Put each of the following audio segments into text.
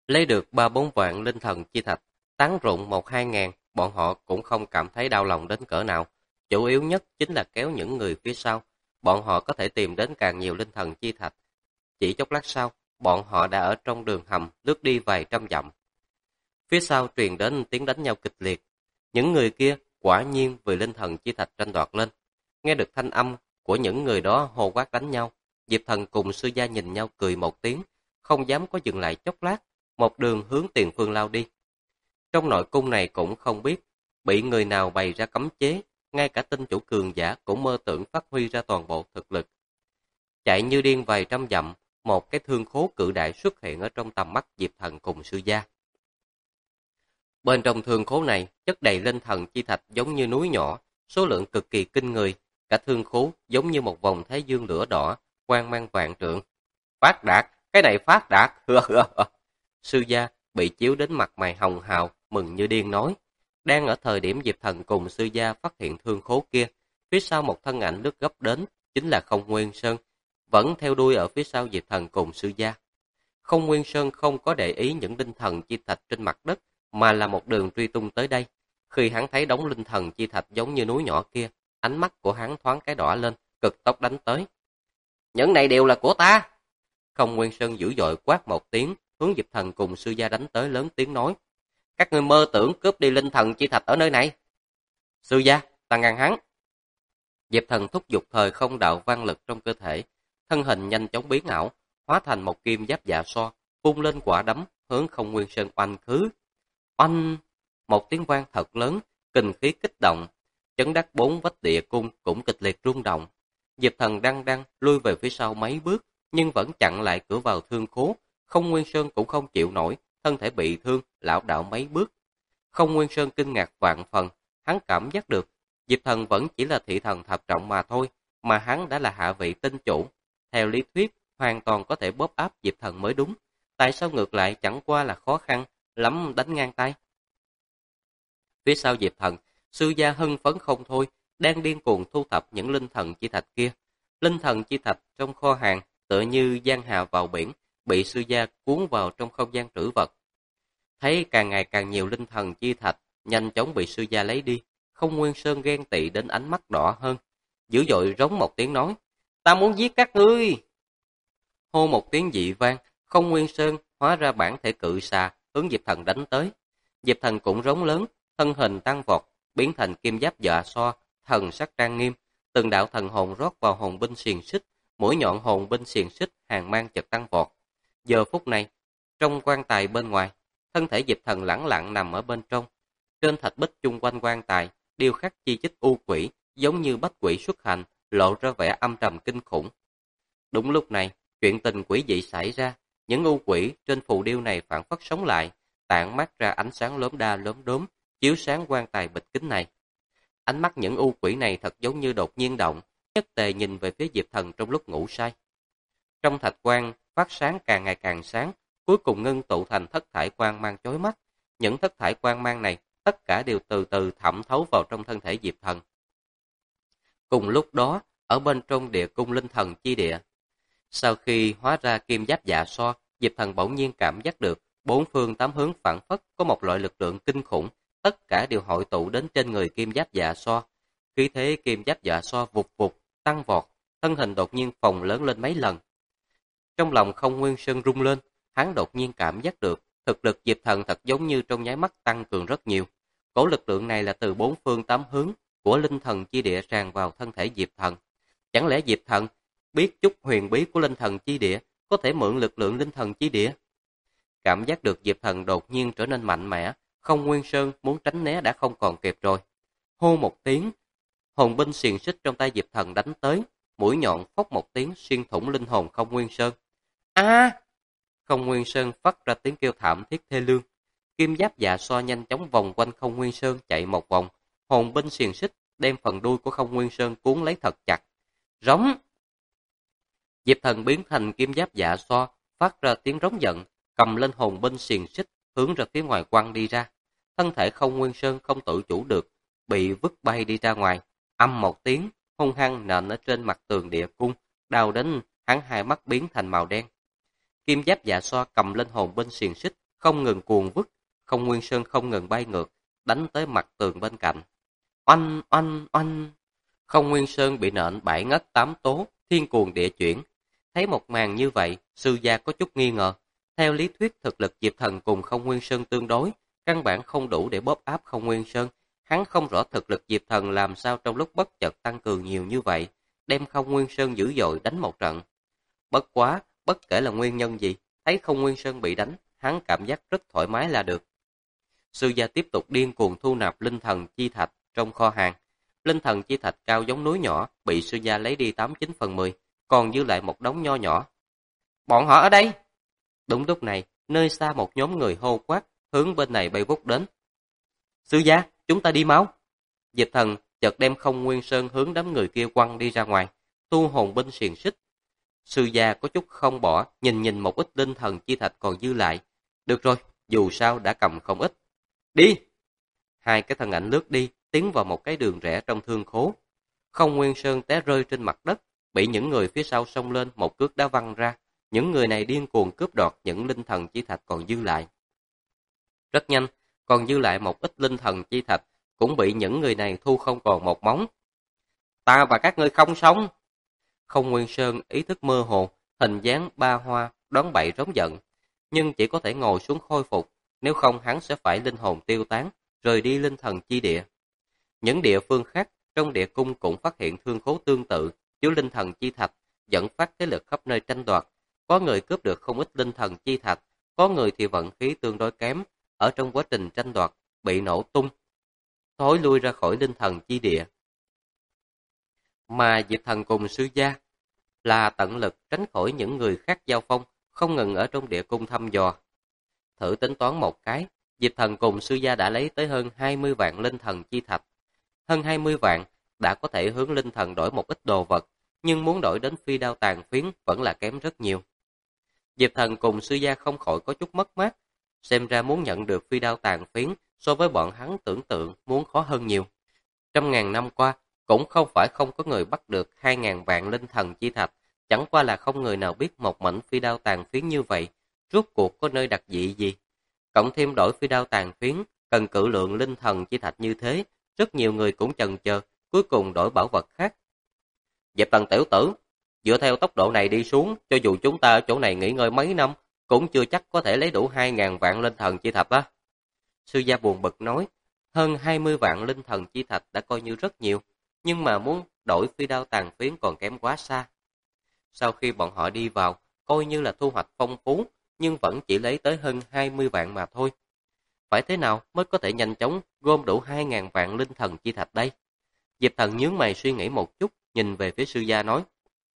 Lấy được 3-4 vạn linh thần chi thạch, tán rụng 1-2 ngàn, bọn họ cũng không cảm thấy đau lòng đến cỡ nào. Chủ yếu nhất chính là kéo những người phía sau. Bọn họ có thể tìm đến càng nhiều linh thần chi thạch. Chỉ chốc lát sau, bọn họ đã ở trong đường hầm lướt đi vài trăm dặm. Phía sau truyền đến tiếng đánh nhau kịch liệt. Những người kia quả nhiên vì linh thần chi thạch tranh đoạt lên. Nghe được thanh âm của những người đó hô quát đánh nhau, Diệp Thần cùng sư gia nhìn nhau cười một tiếng, không dám có dừng lại chốc lát, một đường hướng tiền phương lao đi. Trong nội cung này cũng không biết bị người nào bày ra cấm chế, ngay cả tinh chủ cường giả cũng mơ tưởng phát huy ra toàn bộ thực lực. Chạy như điên vài trăm dặm, một cái thương khố cự đại xuất hiện ở trong tầm mắt Diệp Thần cùng sư gia. Bên trong thương khố này chất đầy linh thần chi thạch giống như núi nhỏ, số lượng cực kỳ kinh người, cả thương khố giống như một vòng thái dương lửa đỏ, quang mang vạn trượng. Phát đạt, cái này phát đạt. Sư gia bị chiếu đến mặt mày hồng hào, mừng như điên nói. Đang ở thời điểm Diệp Thần cùng sư gia phát hiện thương khố kia, phía sau một thân ảnh lướt gấp đến, chính là Không Nguyên Sơn, vẫn theo đuôi ở phía sau Diệp Thần cùng sư gia. Không Nguyên Sơn không có để ý những linh thần chi thạch trên mặt đất, mà là một đường truy tung tới đây. Khi hắn thấy đống linh thần chi thạch giống như núi nhỏ kia, ánh mắt của hắn thoáng cái đỏ lên, cực tốc đánh tới. Những này đều là của ta! Không Nguyên Sơn dữ dội quát một tiếng, hướng Diệp Thần cùng sư gia đánh tới lớn tiếng nói. Các ngươi mơ tưởng cướp đi linh thần chi thạch ở nơi này. Sư gia, ta ngăn hắn. Diệp Thần thúc giục thời không đạo văn lực trong cơ thể, thân hình nhanh chóng biến ảo, hóa thành một kim giáp dạ so, vung lên quả đấm, hướng Không Nguyên Sơn oanh khứ. Oanh! Một tiếng vang thật lớn, kình khí kích động, chấn đắc bốn vách địa cung cũng kịch liệt rung động. Diệp Thần đang lui về phía sau mấy bước, nhưng vẫn chặn lại cửa vào thương khố. Không Nguyên Sơn cũng không chịu nổi, thân thể bị thương, lảo đảo mấy bước. Không Nguyên Sơn kinh ngạc vạn phần, hắn cảm giác được Diệp Thần vẫn chỉ là thị thần thập trọng mà thôi, mà hắn đã là hạ vị tinh chủ. Theo lý thuyết, hoàn toàn có thể bóp áp Diệp Thần mới đúng. Tại sao ngược lại chẳng qua là khó khăn lắm đánh ngang tay? Phía sau Diệp Thần, sư gia hưng phấn không thôi, đang điên cuồng thu thập những linh thần chi thạch kia. Linh thần chi thạch trong kho hàng tựa như giang hà vào biển, bị sư gia cuốn vào trong không gian trữ vật. Thấy càng ngày càng nhiều linh thần chi thạch nhanh chóng bị sư gia lấy đi, Không Nguyên Sơn ghen tị đến ánh mắt đỏ hơn, dữ dội rống một tiếng nói: "Ta muốn giết các ngươi!" Hô một tiếng dị vang, Không Nguyên Sơn hóa ra bản thể cự xà hướng Diệp Thần đánh tới. Diệp Thần cũng rống lớn, thân hình tăng vọt, biến thành kim giáp dạ so, thần sắc trang nghiêm, từng đạo thần hồn rót vào hồn binh xiềng xích, mũi nhọn hồn binh xiềng xích hàng mang chợt tăng vọt. Giờ phút này, trong quan tài bên ngoài, thân thể Diệp Thần lẳng lặng nằm ở bên trong. Trên thạch bích chung quanh quan tài, điêu khắc chi chít u quỷ, giống như bách quỷ xuất hành, lộ ra vẻ âm trầm kinh khủng. Đúng lúc này, chuyện tình quỷ dị xảy ra, những u quỷ trên phù điêu này phản phất sống lại, tản mát ra ánh sáng lốm đa lốm đốm, chiếu sáng quan tài bịch kính này. Ánh mắt những u quỷ này thật giống như đột nhiên động, nhất tề nhìn về phía Diệp Thần trong lúc ngủ say. Trong thạch quan phát sáng càng ngày càng sáng, cuối cùng ngưng tụ thành thất thải quang mang chói mắt. Những thất thải quang mang này tất cả đều từ từ thẩm thấu vào trong thân thể Diệp Thần. Cùng lúc đó, ở bên trong địa cung linh thần chi địa, sau khi hóa ra kim giáp dạ so, Diệp Thần bỗng nhiên cảm giác được bốn phương tám hướng phản phất có một loại lực lượng kinh khủng, tất cả đều hội tụ đến trên người kim giáp dạ so. Khí thế kim giáp dạ so vụt vụt tăng vọt, thân hình đột nhiên phồng lớn lên mấy lần. Trong lòng Không Nguyên Sơn rung lên, hắn đột nhiên cảm giác được thực lực Diệp Thần thật giống như trong nháy mắt tăng cường rất nhiều. Cổ lực lượng này là từ bốn phương tám hướng của linh thần chi địa tràn vào thân thể Diệp Thần. Chẳng lẽ Diệp Thần biết chút huyền bí của linh thần chi địa, có thể mượn lực lượng linh thần chi địa? Cảm giác được Diệp Thần đột nhiên trở nên mạnh mẽ, Không Nguyên Sơn muốn tránh né đã không còn kịp rồi. Hô một tiếng, hồn binh xiềng xích trong tay Diệp Thần đánh tới, mũi nhọn phốc một tiếng xuyên thủng linh hồn Không Nguyên Sơn. A! Không Nguyên Sơn phát ra tiếng kêu thảm thiết thê lương. Kim giáp dạ so nhanh chóng vòng quanh Không Nguyên Sơn chạy một vòng, hồn binh xiềng xích đem phần đuôi của Không Nguyên Sơn cuốn lấy thật chặt. Rống! Diệp Thần biến thành kim giáp dạ so, phát ra tiếng rống giận, cầm lên hồn binh xiềng xích hướng ra phía ngoài quăng đi ra. Thân thể Không Nguyên Sơn không tự chủ được, bị vứt bay đi ra ngoài. Âm một tiếng, hung hăng nện ở trên mặt tường địa cung, đau đến hắn hai mắt biến thành màu đen. Kim giáp dạ so cầm lên hồn binh xiềng xích, không ngừng cuồn vút, Không Nguyên Sơn không ngừng bay ngược, đánh tới mặt tường bên cạnh. Oanh, oanh, oanh! Không Nguyên Sơn bị nện 7 ngất 8 tố, thiên cuồng địa chuyển. Thấy một màn như vậy, sư gia có chút nghi ngờ. Theo lý thuyết thực lực Diệp Thần cùng Không Nguyên Sơn tương đối, căn bản không đủ để bóp áp Không Nguyên Sơn. Hắn không rõ thực lực Diệp Thần làm sao trong lúc bất chợt tăng cường nhiều như vậy, đem Không Nguyên Sơn dữ dội đánh một trận. Bất quá, bất kể là nguyên nhân gì, thấy Không Nguyên Sơn bị đánh, hắn cảm giác rất thoải mái là được. Sư gia tiếp tục điên cuồng thu nạp linh thần chi thạch trong kho hàng. Linh thần chi thạch cao giống núi nhỏ, bị sư gia lấy đi 89/10, còn dư lại một đống nho nhỏ. Bọn họ ở đây! Đúng lúc này, nơi xa một nhóm người hô quát, hướng bên này bay vút đến. Sư gia, chúng ta đi máu! Diệp Thần chợt đem Không Nguyên Sơn hướng đám người kia quăng đi ra ngoài, thu hồn binh xiềng xích. Sư gia có chút không bỏ, nhìn một ít linh thần chi thạch còn dư lại. Được rồi, dù sao đã cầm không ít. Đi! Hai cái thân ảnh lướt đi, tiến vào một cái đường rẽ trong thương khố. Không Nguyên Sơn té rơi trên mặt đất, bị những người phía sau xông lên một cước đá văng ra. Những người này điên cuồng cướp đoạt những linh thần chi thạch còn dư lại. Rất nhanh, còn dư lại một ít linh thần chi thạch, cũng bị những người này thu không còn một móng. Ta và các ngươi không sống! Không Nguyên Sơn ý thức mơ hồ, hình dáng ba hoa, đón bậy rống giận. Nhưng chỉ có thể ngồi xuống khôi phục, nếu không hắn sẽ phải linh hồn tiêu tán, rời đi linh thần chi địa. Những địa phương khác trong địa cung cũng phát hiện thương khố tương tự, chứa linh thần chi thạch, dẫn phát thế lực khắp nơi tranh đoạt. Có người cướp được không ít linh thần chi thạch, có người thì vận khí tương đối kém, ở trong quá trình tranh đoạt, bị nổ tung, thối lui ra khỏi linh thần chi địa. Mà Diệp Thần cùng sư gia là tận lực tránh khỏi những người khác giao phong, không ngừng ở trong địa cung thăm dò. Thử tính toán một cái, Diệp Thần cùng sư gia đã lấy tới hơn 20 vạn linh thần chi thạch. Hơn 20 vạn đã có thể hướng linh thần đổi một ít đồ vật, nhưng muốn đổi đến phi đao tàn phiến vẫn là kém rất nhiều. Diệp Thần cùng sư gia không khỏi có chút mất mát, xem ra muốn nhận được phi đao tàn phiến so với bọn hắn tưởng tượng muốn khó hơn nhiều. Trăm ngàn năm qua, cũng không phải không có người bắt được 2.000 vạn linh thần chi thạch, chẳng qua là không người nào biết một mảnh phi đao tàn phiến như vậy, rốt cuộc có nơi đặc dị gì. Cộng thêm đổi phi đao tàn phiến, cần cự lượng linh thần chi thạch như thế, rất nhiều người cũng chần chờ, cuối cùng đổi bảo vật khác. Diệp Thần tiểu tử, dựa theo tốc độ này đi xuống, cho dù chúng ta ở chỗ này nghỉ ngơi mấy năm, cũng chưa chắc có thể lấy đủ 2.000 vạn linh thần chi thạch á. Sư gia buồn bực nói, hơn 20 vạn linh thần chi thạch đã coi như rất nhiều, nhưng mà muốn đổi phi đao tàn phiến còn kém quá xa. Sau khi bọn họ đi vào, coi như là thu hoạch phong phú, nhưng vẫn chỉ lấy tới hơn 20 vạn mà thôi. Phải thế nào mới có thể nhanh chóng gom đủ 2.000 vạn linh thần chi thạch đây? Diệp Thần nhướng mày suy nghĩ một chút, nhìn về phía sư gia nói.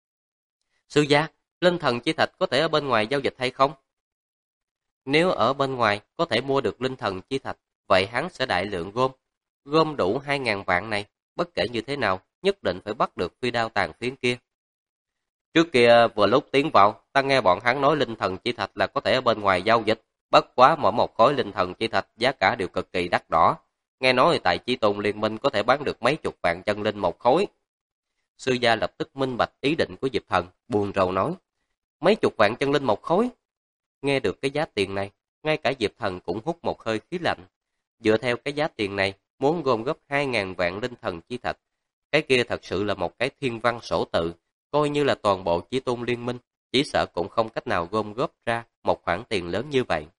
Sư gia, linh thần chi thạch có thể ở bên ngoài giao dịch hay không? Nếu ở bên ngoài có thể mua được linh thần chi thạch, vậy hắn sẽ đại lượng gom. Gom đủ 2.000 vạn này, bất kể như thế nào, nhất định phải bắt được phi đao tàn phiến kia. Trước kia vừa lúc tiến vào, ta nghe bọn hắn nói linh thần chi thạch là có thể ở bên ngoài giao dịch, bất quá mỗi một khối linh thần chi thạch giá cả đều cực kỳ đắt đỏ. Nghe nói tại Chí Tôn Liên Minh có thể bán được mấy chục vạn chân linh một khối. Sư gia lập tức minh bạch ý định của Diệp Thần, buồn rầu nói. Mấy chục vạn chân linh một khối? Nghe được cái giá tiền này, ngay cả Diệp Thần cũng hút một hơi khí lạnh. Dựa theo cái giá tiền này, muốn gom góp 2.000 vạn linh thần chi thạch, cái kia thật sự là một cái thiên văn sổ tự, coi như là toàn bộ Chí Tôn Liên Minh, chỉ sợ cũng không cách nào gom góp ra một khoản tiền lớn như vậy.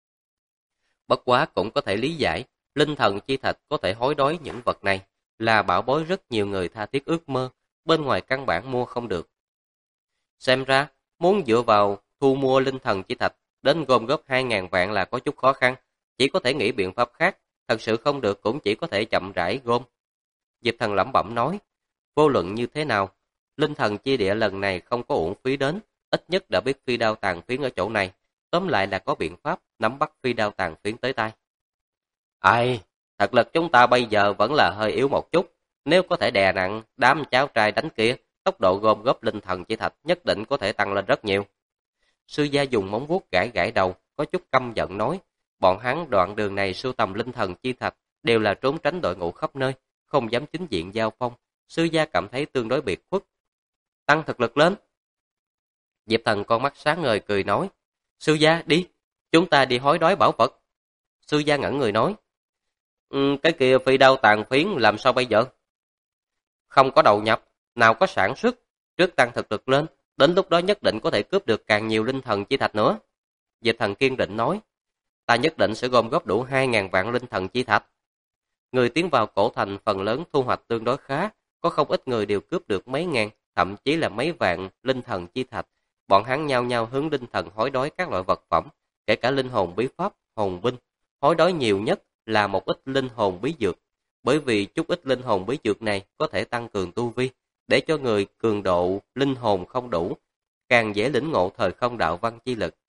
Bất quá cũng có thể lý giải, linh thần chi thạch có thể hối đoái những vật này, là bảo bối rất nhiều người tha thiết ước mơ, bên ngoài căn bản mua không được. Xem ra, muốn dựa vào thu mua linh thần chi thạch, đến gom góp 2.000 vạn là có chút khó khăn, chỉ có thể nghĩ biện pháp khác, thật sự không được cũng chỉ có thể chậm rãi gom. Diệp Thần lẩm bẩm nói, vô luận như thế nào, linh thần chi địa lần này không có uổng phí đến, ít nhất đã biết phi đao tàn phiến ở chỗ này, tóm lại là có biện pháp nắm bắt phi đao tàn phiến tới tay. Ai, thực lực chúng ta bây giờ vẫn là hơi yếu một chút, nếu có thể đè nặng đám cháu trai đánh kia, tốc độ gom góp linh thần chi thạch nhất định có thể tăng lên rất nhiều. Sư gia dùng móng vuốt gãi gãi đầu, có chút căm giận nói, bọn hắn đoạn đường này sưu tầm linh thần chi thạch đều là trốn tránh đội ngũ khắp nơi, không dám chính diện giao phong. Sư gia cảm thấy tương đối biệt khuất. Tăng thực lực lên. Diệp Thần con mắt sáng ngời cười nói, sư gia đi. Chúng ta đi hối đoái bảo vật. Sư gia ngẩn người nói. Cái kia phi đao tàn phiến làm sao bây giờ? Không có đầu nhập, nào có sản xuất, trước tăng thực lực lên, đến lúc đó nhất định có thể cướp được càng nhiều linh thần chi thạch nữa. Diệp Thần kiên định nói, ta nhất định sẽ gom góp đủ 2.000 vạn linh thần chi thạch. Người tiến vào cổ thành phần lớn thu hoạch tương đối khá, có không ít người đều cướp được mấy ngàn, thậm chí là mấy vạn linh thần chi thạch. Bọn hắn nhao nhao hướng linh thần hối đoái các loại vật phẩm, kể cả linh hồn bí pháp, hồn binh. Hối đoái nhiều nhất là một ít linh hồn bí dược, bởi vì chút ít linh hồn bí dược này có thể tăng cường tu vi, để cho người cường độ linh hồn không đủ, càng dễ lĩnh ngộ thời không đạo văn chi lực.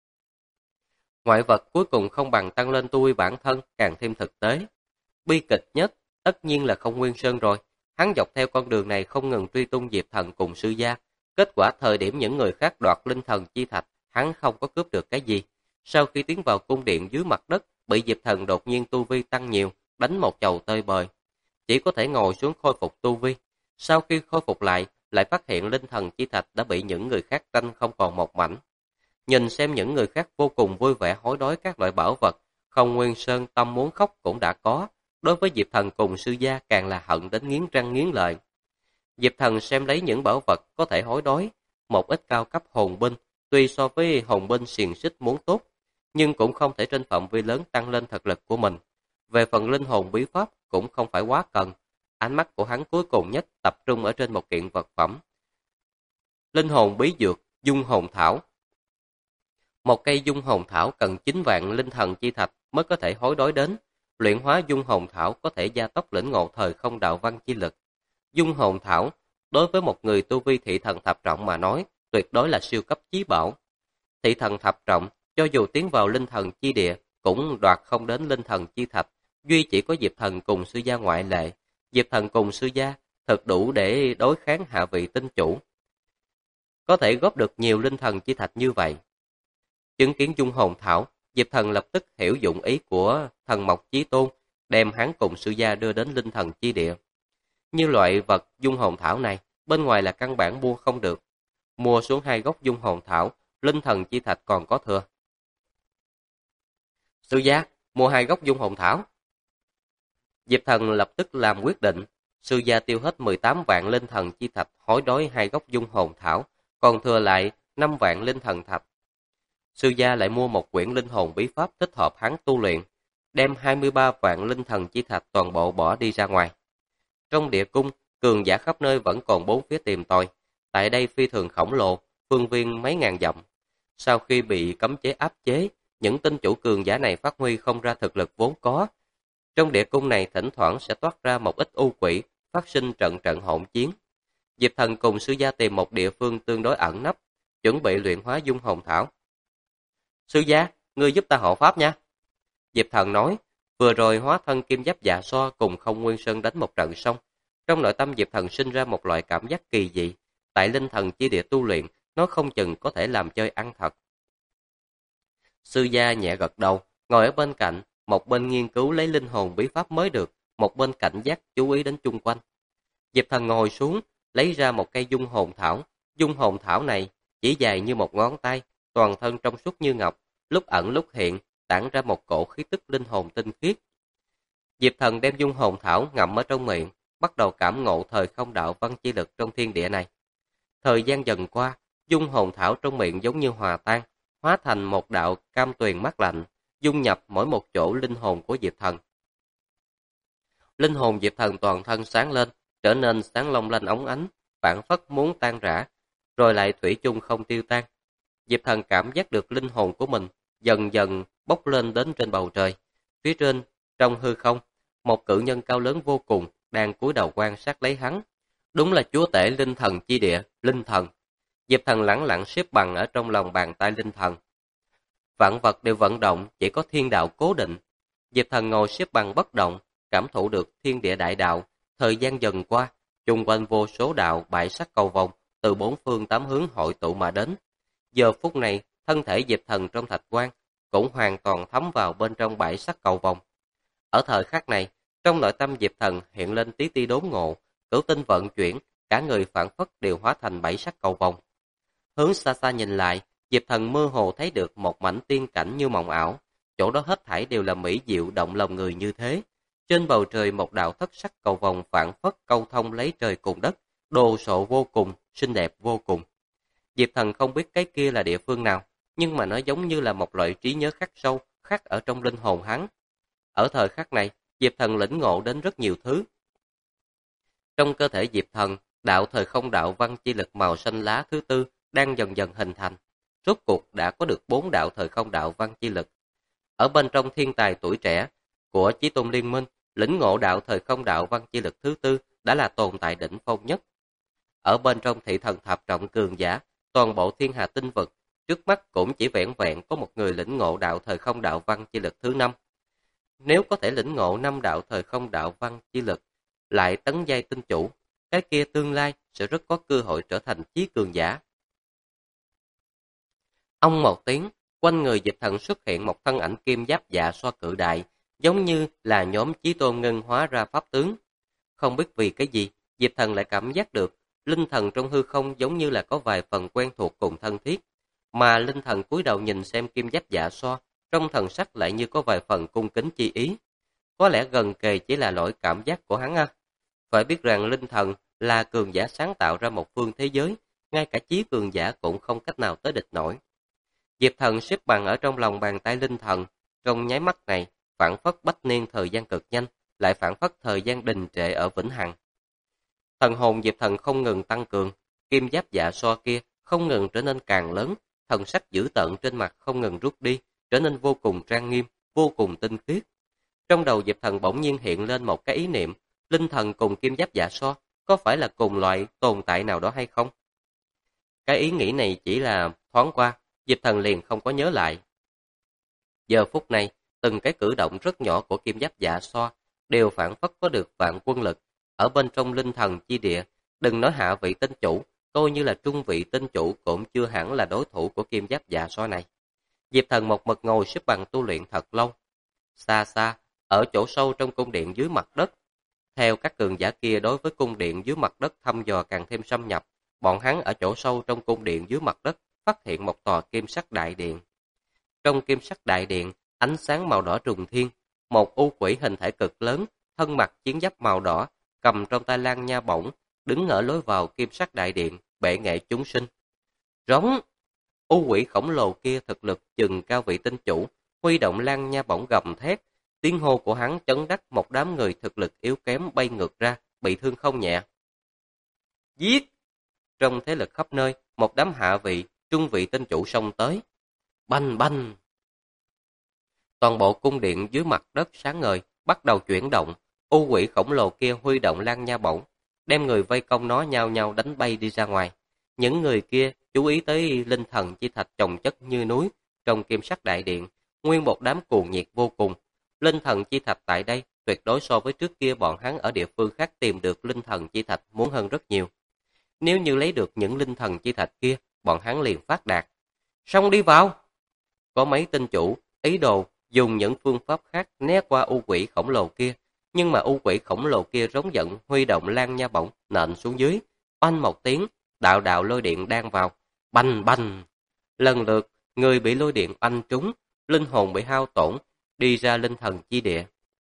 Ngoại vật cuối cùng không bằng tăng lên tu vi bản thân, càng thêm thực tế. Bi kịch nhất, tất nhiên là Không Nguyên Sơn rồi. Hắn dọc theo con đường này không ngừng truy tung Diệp Thần cùng sư gia. Kết quả thời điểm những người khác đoạt linh thần chi thạch, hắn không có cướp được cái gì. Sau khi tiến vào cung điện dưới mặt đất, bị Diệp Thần đột nhiên tu vi tăng nhiều, đánh một chầu tơi bời. Chỉ có thể ngồi xuống khôi phục tu vi. Sau khi khôi phục lại phát hiện linh thần chi thạch đã bị những người khác tranh không còn một mảnh. Nhìn xem những người khác vô cùng vui vẻ hối đoái các loại bảo vật, Không Nguyên Sơn tâm muốn khóc cũng đã có. Đối với Diệp Thần cùng sư gia càng là hận đến nghiến răng nghiến lợi. Diệp Thần xem lấy những bảo vật có thể hối đoái, một ít cao cấp hồn binh, tuy so với hồn binh xiềng xích muốn tốt, nhưng cũng không thể trên phạm vi lớn tăng lên thực lực của mình. Về phần linh hồn bí pháp cũng không phải quá cần. Ánh mắt của hắn cuối cùng nhất tập trung ở trên một kiện vật phẩm. Linh hồn bí dược, dung hồn thảo. Một cây dung hồn thảo cần 9 vạn linh thần chi thạch mới có thể hối đoái đến. Luyện hóa dung hồn thảo có thể gia tốc lĩnh ngộ thời không đạo văn chi lực. Dung hồn thảo, đối với một người tu vi thị thần thập trọng mà nói, tuyệt đối là siêu cấp chí bảo. Thị thần thập trọng, cho dù tiến vào linh thần chi địa, cũng đoạt không đến linh thần chi thạch, duy chỉ có Diệp Thần cùng sư gia ngoại lệ. Diệp Thần cùng sư gia thật đủ để đối kháng hạ vị tinh chủ. Có thể góp được nhiều linh thần chi thạch như vậy. Chứng kiến dung hồn thảo, Diệp Thần lập tức hiểu dụng ý của thần Mộc Chí Tôn, đem hắn cùng sư gia đưa đến linh thần chi địa. Như loại vật dung hồn thảo này, bên ngoài là căn bản mua không được. Mua xuống 2 gốc dung hồn thảo, linh thần chi thạch còn có thừa. Sư gia, mua 2 gốc dung hồn thảo. Diệp Thần lập tức làm quyết định. Sư gia tiêu hết 18 vạn linh thần chi thạch hối đoái 2 gốc dung hồn thảo, còn thừa lại 5 vạn linh thần thạch. Sư gia lại mua một quyển linh hồn bí pháp thích hợp hắn tu luyện, đem 23 vạn linh thần chi thạch toàn bộ bỏ đi ra ngoài. Trong địa cung, cường giả khắp nơi vẫn còn bốn phía tìm tòi. Tại đây phi thường khổng lồ, phương viên mấy ngàn dặm. Sau khi bị cấm chế áp chế, những tinh chủ cường giả này phát huy không ra thực lực vốn có. Trong địa cung này thỉnh thoảng sẽ toát ra một ít u quỷ, phát sinh trận trận hỗn chiến. Diệp Thần cùng sư gia tìm một địa phương tương đối ẩn nấp, chuẩn bị luyện hóa dung hồn thảo. Sư gia, ngươi giúp ta hộ pháp nha. Diệp Thần nói, vừa rồi hóa thân kim giáp dạ xoa cùng Không Nguyên Sơn đánh một trận xong. Trong nội tâm Diệp Thần sinh ra một loại cảm giác kỳ dị. Tại linh thần chi địa tu luyện, nó không chừng có thể làm chơi ăn thật. Sư gia nhẹ gật đầu, ngồi ở bên cạnh, một bên nghiên cứu lấy linh hồn bí pháp mới được, một bên cảnh giác chú ý đến chung quanh. Diệp Thần ngồi xuống, lấy ra một cây dung hồn thảo. Dung hồn thảo này chỉ dài như một ngón tay, toàn thân trong suốt như ngọc, lúc ẩn lúc hiện, tản ra một cổ khí tức linh hồn tinh khiết. Diệp Thần đem dung hồn thảo ngậm ở trong miệng, bắt đầu cảm ngộ thời không đạo văn chi lực trong thiên địa này. Thời gian dần qua, dung hồn thảo trong miệng giống như hòa tan, hóa thành một đạo cam tuyền mát lạnh, dung nhập mỗi một chỗ linh hồn của Diệp Thần. Linh hồn Diệp Thần toàn thân sáng lên, trở nên sáng long lanh óng ánh, phảng phất muốn tan rã, rồi lại thủy chung không tiêu tan. Diệp Thần cảm giác được linh hồn của mình dần dần bốc lên đến trên bầu trời. Phía trên, trong hư không, một cự nhân cao lớn vô cùng đang cúi đầu quan sát lấy hắn. Đúng là chúa tể linh thần chi địa, linh thần. Diệp Thần lẳng lặng xếp bằng ở trong lòng bàn tay linh thần. Vạn vật đều vận động, chỉ có thiên đạo cố định. Diệp Thần ngồi xếp bằng bất động, cảm thụ được thiên địa đại đạo. Thời gian dần qua, chung quanh vô số đạo bại sắc cầu vồng từ bốn phương tám hướng hội tụ mà đến. Giờ phút này, thân thể Diệp Thần trong thạch quan cũng hoàn toàn thấm vào bên trong bãi sắc cầu vồng. Ở thời khắc này, trong nội tâm Diệp Thần hiện lên tí ti đốn ngộ, cửu tinh vận chuyển, cả người phảng phất đều hóa thành bảy sắc cầu vồng. Hướng xa xa nhìn lại, Diệp Thần mơ hồ thấy được một mảnh tiên cảnh như mộng ảo, chỗ đó hết thảy đều là mỹ diệu động lòng người như thế. Trên bầu trời một đạo thất sắc cầu vồng phảng phất câu thông lấy trời cùng đất, đồ sộ vô cùng, xinh đẹp vô cùng. Diệp Thần không biết cái kia là địa phương nào, nhưng mà nó giống như là một loại trí nhớ khắc sâu, khắc ở trong linh hồn hắn. Ở thời khắc này, Diệp Thần lĩnh ngộ đến rất nhiều thứ. Trong cơ thể Diệp Thần, đạo thời không đạo văn chi lực màu xanh lá thứ tư đang dần dần hình thành. Rốt cuộc đã có được 4 đạo thời không đạo văn chi lực. Ở bên trong thiên tài tuổi trẻ của Chí Tôn Liên Minh, lĩnh ngộ đạo thời không đạo văn chi lực thứ tư đã là tồn tại đỉnh phong nhất. Ở bên trong thị thần thập trọng cường giả, toàn bộ thiên hà tinh vực, trước mắt cũng chỉ vẹn vẹn có một người lĩnh ngộ đạo thời không đạo văn chi lực thứ 5. Nếu có thể lĩnh ngộ 5 đạo thời không đạo văn chi lực, lại tấn giai tinh chủ, cái kia tương lai sẽ rất có cơ hội trở thành chí cường giả. Ông một tiếng, quanh người Diệp Thần xuất hiện một thân ảnh kim giáp dạ xoa cự đại, giống như là nhóm Chí Tôn ngân hóa ra pháp tướng. Không biết vì cái gì, Diệp Thần lại cảm giác được linh thần trong hư không giống như là có vài phần quen thuộc cùng thân thiết, mà linh thần cúi đầu nhìn xem kim giáp dạ xoa, trong thần sắc lại như có vài phần cung kính chi ý. Có lẽ gần kề chỉ là lỗi cảm giác của hắn à. Phải biết rằng linh thần là cường giả sáng tạo ra một phương thế giới, ngay cả chí cường giả cũng không cách nào tới địch nổi. Diệp Thần xếp bằng ở trong lòng bàn tay linh thần, trong nháy mắt này, phảng phất bách niên thời gian cực nhanh, lại phảng phất thời gian đình trệ ở vĩnh hằng. Thần hồn Diệp Thần không ngừng tăng cường, kim giáp dạ xoa kia không ngừng trở nên càng lớn, thần sắc dữ tợn trên mặt không ngừng rút đi, trở nên vô cùng trang nghiêm, vô cùng tinh khiết. Trong đầu Diệp Thần bỗng nhiên hiện lên một cái ý niệm, linh thần cùng kim giáp dạ xoa có phải là cùng loại tồn tại nào đó hay không? Cái ý nghĩ này chỉ là thoáng qua, Diệp Thần liền không có nhớ lại. Giờ phút này, từng cái cử động rất nhỏ của kim giáp dạ xoa đều phản phất có được vạn quân lực ở bên trong linh thần chi địa. Đừng nói hạ vị tinh chủ, coi như là trung vị tinh chủ cũng chưa hẳn là đối thủ của kim giáp dạ xoa này. Diệp Thần một mực ngồi xếp bằng tu luyện thật lâu. Xa xa, ở chỗ sâu trong cung điện dưới mặt đất, theo các cường giả kia đối với cung điện dưới mặt đất thăm dò càng thêm xâm nhập, bọn hắn ở chỗ sâu trong cung điện dưới mặt đất phát hiện một tòa kim sắc đại điện. Trong kim sắc đại điện, ánh sáng màu đỏ trùng thiên, một u quỷ hình thể cực lớn, thân mặc chiến giáp màu đỏ, cầm trong tay lan nha bổng, đứng ở lối vào kim sắc đại điện, bệ nghệ chúng sinh. Rống! U quỷ khổng lồ kia thực lực chừng cao vị tinh chủ, huy động lan nha bổng gầm thét, tiếng hô của hắn chấn đắc một đám người thực lực yếu kém bay ngược ra, bị thương không nhẹ. Giết! Trong thế lực khắp nơi, một đám hạ vị, trung vị tinh chủ xông tới. Banh banh! Toàn bộ cung điện dưới mặt đất sáng ngời, bắt đầu chuyển động. U quỷ khổng lồ kia huy động lan nha bổng, đem người vây công nó nhao nhao đánh bay đi ra ngoài. Những người kia chú ý tới linh thần chi thạch chồng chất như núi trong kim sắc đại điện, nguyên một đám cuồng nhiệt vô cùng. Linh thần chi thạch tại đây tuyệt đối so với trước kia bọn hắn ở địa phương khác tìm được linh thần chi thạch muốn hơn rất nhiều. Nếu như lấy được những linh thần chi thạch kia, bọn hắn liền phát đạt. Xông đi vào! Có mấy tinh chủ ý đồ dùng những phương pháp khác né qua u quỷ khổng lồ kia, nhưng mà u quỷ khổng lồ kia rống giận huy động lan nha bổng nện xuống dưới, oanh một tiếng, đạo đạo lôi điện đang vào, bành bành. Lần lượt, người bị lôi điện oanh trúng, linh hồn bị hao tổn, đi ra linh thần chi địa.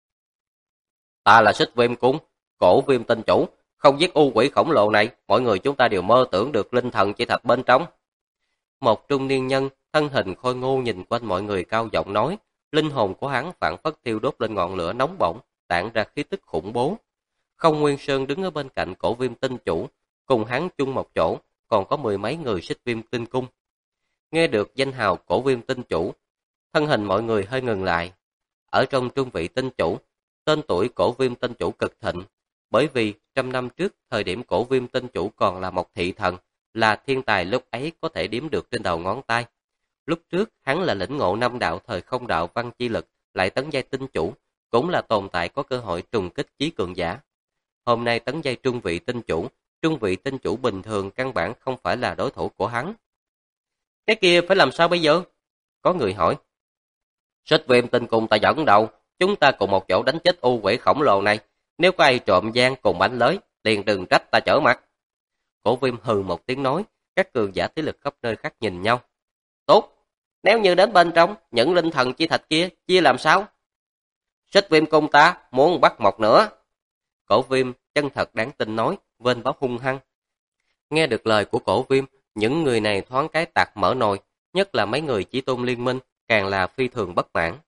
Ta là Xích Viêm Cung, cổ viêm tinh chủ, không giết u quỷ khổng lồ này, mọi người chúng ta đều mơ tưởng được linh thần chi thạch bên trong. Một trung niên nhân, thân hình khôi ngô nhìn quanh mọi người cao giọng nói, linh hồn của hắn phảng phất thiêu đốt lên ngọn lửa nóng bỏng, tản ra khí tức khủng bố. Không Nguyên Sơn đứng ở bên cạnh cổ viêm tinh chủ, cùng hắn chung một chỗ, còn có mười mấy người Xích Viêm tinh cung. Nghe được danh hào cổ viêm tinh chủ, thân hình mọi người hơi ngừng lại. Ở trong trung vị tinh chủ, tên tuổi cổ viêm tinh chủ cực thịnh, bởi vì 100 năm trước, thời điểm cổ viêm tinh chủ còn là một thị thần, là thiên tài lúc ấy có thể đếm được trên đầu ngón tay. Lúc trước, hắn là lĩnh ngộ 5 đạo thời không đạo văn chi lực, lại tấn giai tinh chủ, cũng là tồn tại có cơ hội trùng kích chí cường giả. Hôm nay tấn giai trung vị tinh chủ bình thường căn bản không phải là đối thủ của hắn. Cái kia phải làm sao bây giờ? Có người hỏi. Xích Viêm tinh cung ta dẫn đầu, chúng ta cùng một chỗ đánh chết u quỷ khổng lồ này. Nếu có ai trộm gian cùng bánh lới, liền đừng trách ta trở mặt. Cổ viêm hừ một tiếng nói, các cường giả thế lực khắp nơi khác nhìn nhau. Tốt, nếu như đến bên trong, những linh thần chi thạch kia chia làm sao? Xích viêm cung ta muốn bắt một nửa. Cổ viêm chân thật đáng tin nói, vênh váo hung hăng. Nghe được lời của cổ viêm, những người này thoáng cái tạc mở nồi, nhất là mấy người chí tôn liên minh, càng là phi thường bất mãn.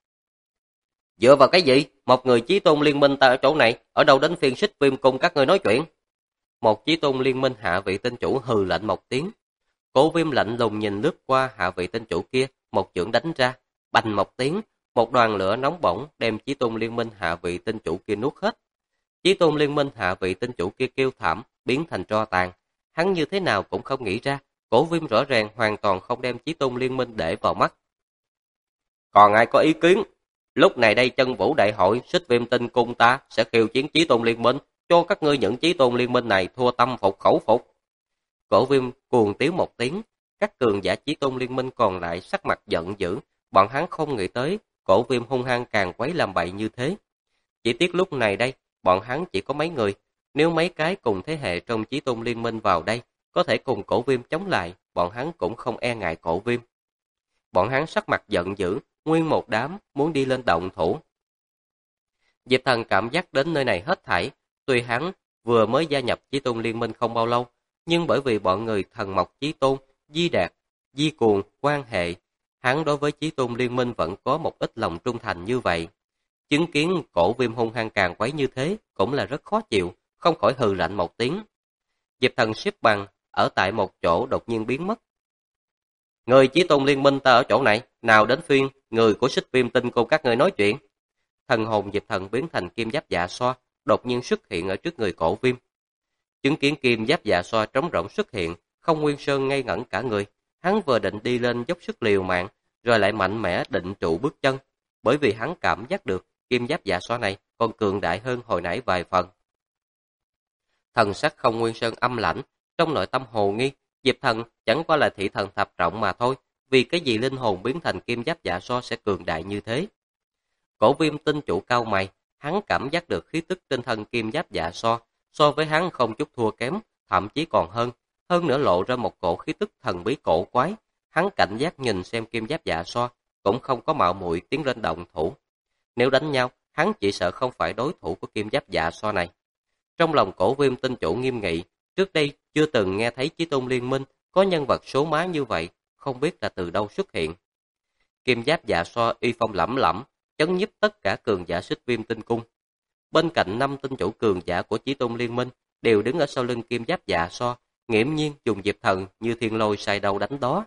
Dựa vào cái gì? Một người chí tôn liên minh ta ở chỗ này, ở đâu đến phiên xích viêm cung các ngươi nói chuyện? Một chí tôn liên minh hạ vị tinh chủ hừ lạnh một tiếng. Cổ viêm lạnh lùng nhìn lướt qua hạ vị tinh chủ kia, một chưởng đánh ra, bành một tiếng, một đoàn lửa nóng bỏng đem chí tôn liên minh hạ vị tinh chủ kia nuốt hết. Chí tôn liên minh hạ vị tinh chủ kia kêu thảm, biến thành tro tàn. Hắn như thế nào cũng không nghĩ ra, cổ viêm rõ ràng hoàn toàn không đem chí tôn liên minh để vào mắt. Còn ai có ý kiến? Lúc này đây chân vũ đại hội xích viêm tinh cung ta sẽ khiêu chiến chí tôn liên minh, cho các ngươi những chí tôn liên minh này thua tâm phục khẩu phục. Cổ viêm cuồng tiếu một tiếng, các cường giả chí tôn liên minh còn lại sắc mặt giận dữ, bọn hắn không nghĩ tới, cổ viêm hung hăng càng quấy làm bậy như thế. Chỉ tiếc lúc này đây, bọn hắn chỉ có mấy người, nếu mấy cái cùng thế hệ trong chí tôn liên minh vào đây, có thể cùng cổ viêm chống lại, bọn hắn cũng không e ngại cổ viêm. Bọn hắn sắc mặt giận dữ, nguyên một đám muốn đi lên động thủ. Diệp Thần cảm giác đến nơi này hết thảy, tuy hắn vừa mới gia nhập chí tôn liên minh không bao lâu, nhưng bởi vì bọn người thần mộc chí tôn, di đạt, di cuồng, quan hệ, hắn đối với chí tôn liên minh vẫn có một ít lòng trung thành như vậy. Chứng kiến cổ viêm hung hăng càng quấy như thế, cũng là rất khó chịu, không khỏi hừ lạnh một tiếng. Diệp Thần xếp bằng, ở tại một chỗ đột nhiên biến mất. Người chí tôn liên minh ta ở chỗ này, nào đến phiên, người của xích viêm tinh cùng các người nói chuyện. Thần hồn Diệp Thần biến thành kim giáp dạ xoa, đột nhiên xuất hiện ở trước người cổ viêm. Chứng kiến kim giáp dạ xoa trống rỗng xuất hiện, không nguyên sơn ngây ngẩn cả người. Hắn vừa định đi lên dốc sức liều mạng, rồi lại mạnh mẽ định trụ bước chân, bởi vì hắn cảm giác được kim giáp dạ xoa này còn cường đại hơn hồi nãy vài phần. Thần sắc không nguyên sơn âm lãnh, trong nội tâm hồ nghi, Diệp Thần chẳng qua là thị thần thập trọng mà thôi, vì cái gì linh hồn biến thành kim giáp dạ xoa sẽ cường đại như thế. Cổ viêm tinh chủ cao mày, hắn cảm giác được khí tức tinh thần kim giáp dạ xoa, so với hắn không chút thua kém, thậm chí còn hơn nữa lộ ra một cổ khí tức thần bí cổ quái. Hắn cảnh giác nhìn xem kim giáp dạ xoa, cũng không có mạo muội tiến lên động thủ. Nếu đánh nhau, hắn chỉ sợ không phải đối thủ của kim giáp dạ xoa này. Trong lòng cổ viêm tinh chủ nghiêm nghị, trước đây chưa từng nghe thấy chí tôn liên minh có nhân vật số má như vậy, không biết là từ đâu xuất hiện. Kim giáp dạ xoa uy phong lẫm lẫm, chấn nhiếp tất cả cường giả xích viêm tinh cung. Bên cạnh 5 tinh chủ cường giả của chí tôn liên minh đều đứng ở sau lưng kim giáp dạ xoa, nghiễm nhiên dùng Diệp Thần như thiên lôi sai đầu đánh đó.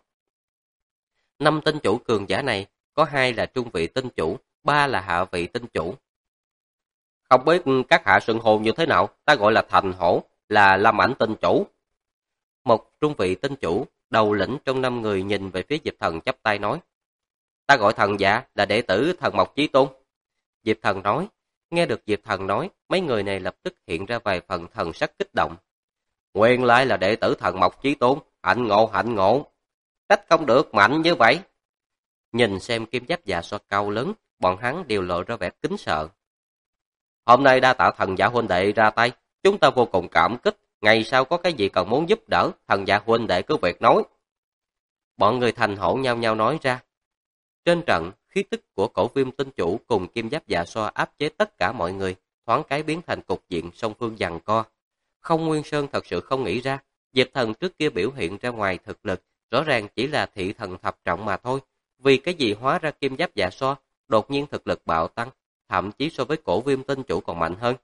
5 tinh chủ cường giả này, có 2 là trung vị tinh chủ, 3 là hạ vị tinh chủ. Không biết các hạ xưng hô như thế nào, ta gọi là Thành Hổ, là Lâm Ảnh tinh chủ. Một trung vị tinh chủ, đầu lĩnh trong 5 người nhìn về phía Diệp Thần chắp tay nói. Ta gọi thần dạ là đệ tử thần mộc chí tôn. Diệp Thần nói, nghe được Diệp Thần nói, mấy người này lập tức hiện ra vài phần thần sắc kích động. Nguyên lai là đệ tử thần mộc chí tôn, hạnh ngộ hạnh ngộ. Trách không được mạnh như vậy. Nhìn xem kim giáp dạ xoa cao lớn, bọn hắn đều lộ ra vẻ kính sợ. Hôm nay đa tạ thần dạ huynh đệ ra tay, chúng ta vô cùng cảm kích, ngày sau có cái gì cần muốn giúp đỡ, thần dạ huynh đệ cứ việc nói. Bọn người Thành Hổ nhau nhau nói ra. Trên trận, khí tức của cổ viêm tinh chủ cùng kim giáp dạ xoa áp chế tất cả mọi người, thoáng cái biến thành cục diện song phương giằng co. Không Nguyên Sơn thật sự không nghĩ ra, Diệp Thần trước kia biểu hiện ra ngoài thực lực, rõ ràng chỉ là thị thần thập trọng mà thôi. Vì cái gì hóa ra kim giáp dạ xoa, đột nhiên thực lực bạo tăng, thậm chí so với cổ viêm tinh chủ còn mạnh hơn.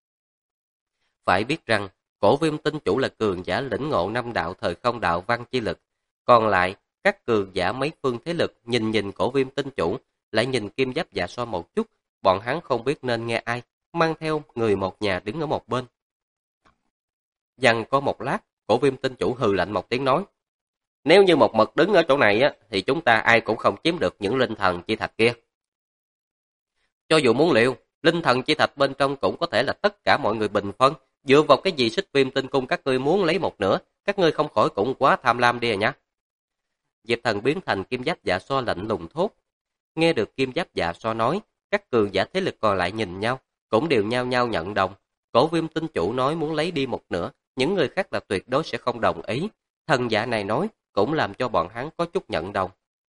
Phải biết rằng, cổ viêm tinh chủ là cường giả lĩnh ngộ 5 đạo thời không đạo văn chi lực. Còn lại, các cường giả mấy phương thế lực nhìn cổ viêm tinh chủ, lại nhìn kim giáp dạ xoa một chút, bọn hắn không biết nên nghe ai, mang theo người một nhà đứng ở một bên. Dằn có một lát, cổ viêm tinh chủ hừ lạnh một tiếng nói. Nếu như một mực đứng ở chỗ này á, thì chúng ta ai cũng không chiếm được những linh thần chi thạch kia. Cho dù muốn liều, linh thần chi thạch bên trong cũng có thể là tất cả mọi người bình phân. Dựa vào cái gì xích viêm tinh cung các ngươi muốn lấy một nửa, các ngươi không khỏi cũng quá tham lam đi à nhá. Diệp Thần biến thành kim giáp dạ xoa lạnh lùng thốt. Nghe được kim giáp dạ xoa nói, các cường giả thế lực còn lại nhìn nhau, cũng đều nhao nhao nhận đồng. Cổ viêm tinh chủ nói muốn lấy đi một nửa, những người khác là tuyệt đối sẽ không đồng ý. Thần giả này nói, cũng làm cho bọn hắn có chút nhận đồng.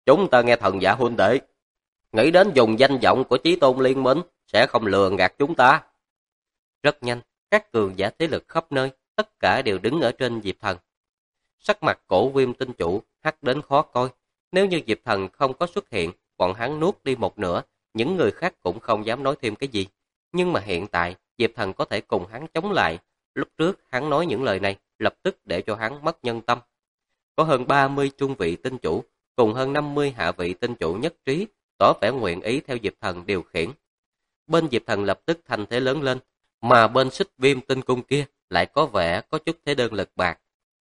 Chúng ta nghe thần giả huynh đệ, nghĩ đến dùng danh vọng của Chí Tôn Liên Minh sẽ không lừa gạt chúng ta. Rất nhanh, các cường giả thế lực khắp nơi, tất cả đều đứng ở trên Diệp Thần. Sắc mặt Cổ Viêm tinh chủ hắc đến khó coi, nếu như Diệp Thần không có xuất hiện, bọn hắn nuốt đi một nửa, những người khác cũng không dám nói thêm cái gì. Nhưng mà hiện tại, Diệp Thần có thể cùng hắn chống lại, lúc trước hắn nói những lời này, lập tức để cho hắn mất nhân tâm. Có hơn 30 trung vị tinh chủ, cùng hơn 50 hạ vị tinh chủ nhất trí, tỏ vẻ nguyện ý theo Diệp Thần điều khiển. Bên Diệp Thần lập tức thành thế lớn lên, mà bên Xích Viêm tinh cung kia lại có vẻ có chút thế đơn lực bạc.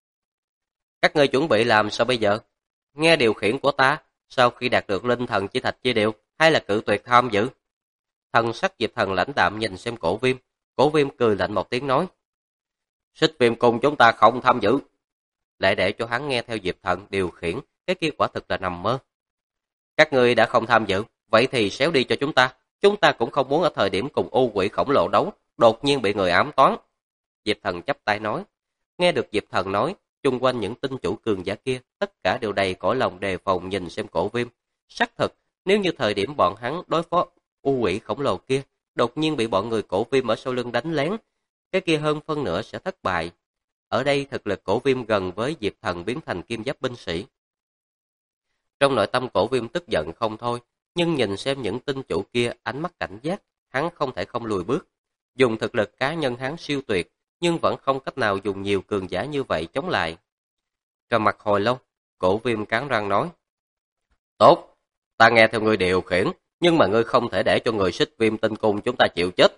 Các ngươi chuẩn bị làm sao bây giờ? Nghe điều khiển của ta, sau khi đạt được linh thần chi thạch chia đều, hay là cự tuyệt tham dự? Thần sắc Diệp Thần lãnh đạm nhìn xem Cổ Viêm cười lạnh một tiếng nói. Xích Viêm cung chúng ta không tham dự. Lại để cho hắn nghe theo Diệp Thần điều khiển, cái kia quả thực là nằm mơ. Các ngươi đã không tham dự, vậy thì xéo đi cho chúng ta cũng không muốn ở thời điểm cùng u quỷ khổng lồ đấu, đột nhiên bị người ám toán. Diệp Thần chắp tay nói. Nghe được Diệp Thần nói, chung quanh những tinh chủ cường giả kia, tất cả đều đầy cõi lòng đề phòng nhìn xem Cổ Viêm. Xác thực, nếu như thời điểm bọn hắn đối phó u quỷ khổng lồ kia, đột nhiên bị bọn người Cổ Viêm ở sau lưng đánh lén, cái kia hơn phân nửa sẽ thất bại. Ở đây thực lực Cổ Viêm gần với Diệp Thần biến thành kim giáp binh sĩ. Trong nội tâm Cổ Viêm tức giận không thôi, nhưng nhìn xem những tinh chủ kia ánh mắt cảnh giác, hắn không thể không lùi bước. Dùng thực lực cá nhân hắn siêu tuyệt, nhưng vẫn không cách nào dùng nhiều cường giả như vậy chống lại. Trầm mặc hồi lâu, Cổ Viêm cắn răng nói. Tốt, ta nghe theo ngươi điều khiển, nhưng mà ngươi không thể để cho người Xích Viêm tinh cung chúng ta chịu chết.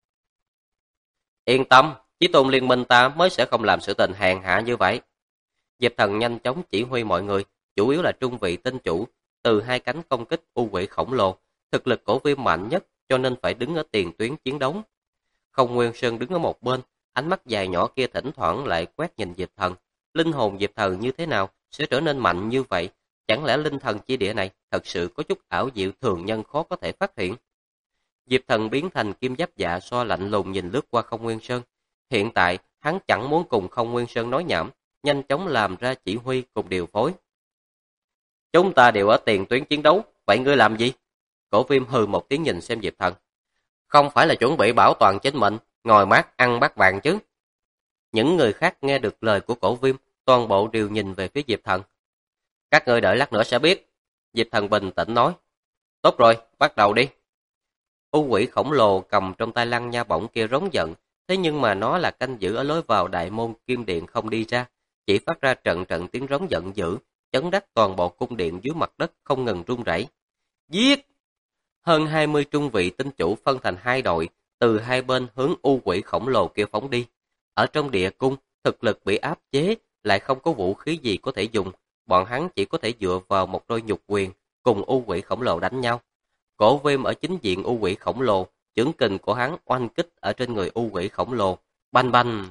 Yên tâm, Chí Tôn Liên Minh ta mới sẽ không làm sự tình hèn hạ như vậy. Diệp Thần nhanh chóng chỉ huy mọi người, chủ yếu là trung vị tinh chủ, từ hai cánh công kích u quỷ khổng lồ. Thực lực Cổ Viêm mạnh nhất cho nên phải đứng ở tiền tuyến chiến đấu. Không Nguyên Sơn đứng ở một bên, ánh mắt dài nhỏ kia thỉnh thoảng lại quét nhìn Diệp Thần. Linh hồn Diệp Thần như thế nào sẽ trở nên mạnh như vậy? Chẳng lẽ linh thần chi địa này thật sự có chút ảo diệu thường nhân khó có thể phát hiện? Diệp Thần biến thành kim giáp dạ so lạnh lùng nhìn lướt qua Không Nguyên Sơn. Hiện tại, hắn chẳng muốn cùng Không Nguyên Sơn nói nhảm, nhanh chóng làm ra chỉ huy cùng điều phối. Chúng ta đều ở tiền tuyến chiến đấu, vậy ngươi làm gì? Cổ Viêm hừ một tiếng nhìn xem Diệp Thần. Không phải là chuẩn bị bảo toàn chính mình, ngồi mát ăn bát vàng chứ? Những người khác nghe được lời của Cổ Viêm, toàn bộ đều nhìn về phía Diệp Thần. Các ngươi đợi lát nữa sẽ biết. Diệp Thần bình tĩnh nói. Tốt rồi, bắt đầu đi. U quỷ khổng lồ cầm trong tay lăng nha bổng kia rống giận, thế nhưng mà nó là canh giữ ở lối vào đại môn kim điện không đi ra, chỉ phát ra trận trận tiếng rống giận dữ, chấn đắc toàn bộ cung điện dưới mặt đất không ngừng rung rẩy. Giết! Hơn 20 trung vị tinh chủ phân thành hai đội, từ hai bên hướng u quỷ khổng lồ kia phóng đi. Ở trong địa cung, thực lực bị áp chế, lại không có vũ khí gì có thể dùng, bọn hắn chỉ có thể dựa vào một đôi nhục quyền cùng u quỷ khổng lồ đánh nhau. Cổ Viêm ở chính diện u quỷ khổng lồ, chưởng kình của hắn oanh kích ở trên người u quỷ khổng lồ, banh banh.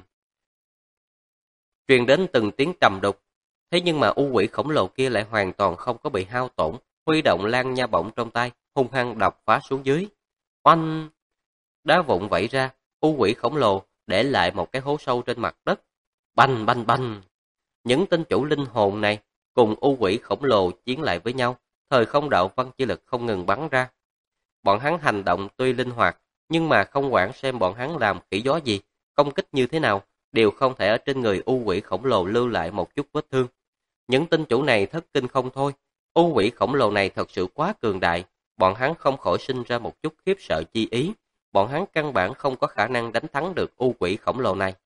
Truyền đến từng tiếng trầm đục, thế nhưng mà u quỷ khổng lồ kia lại hoàn toàn không có bị hao tổn, huy động lan nha bổng trong tay, hung hăng đập phá xuống dưới. Oanh! Đá vụn vẩy ra, u quỷ khổng lồ để lại một cái hố sâu trên mặt đất. Banh banh banh! Những tinh chủ linh hồn này cùng u quỷ khổng lồ chiến lại với nhau, thời không đạo văn chi lực không ngừng bắn ra. Bọn hắn hành động tuy linh hoạt, nhưng mà không quản xem bọn hắn làm khỉ gió gì, công kích như thế nào, đều không thể ở trên người u quỷ khổng lồ lưu lại một chút vết thương. Những tinh chủ này thất kinh không thôi, u quỷ khổng lồ này thật sự quá cường đại, bọn hắn không khỏi sinh ra một chút khiếp sợ chi ý, bọn hắn căn bản không có khả năng đánh thắng được u quỷ khổng lồ này.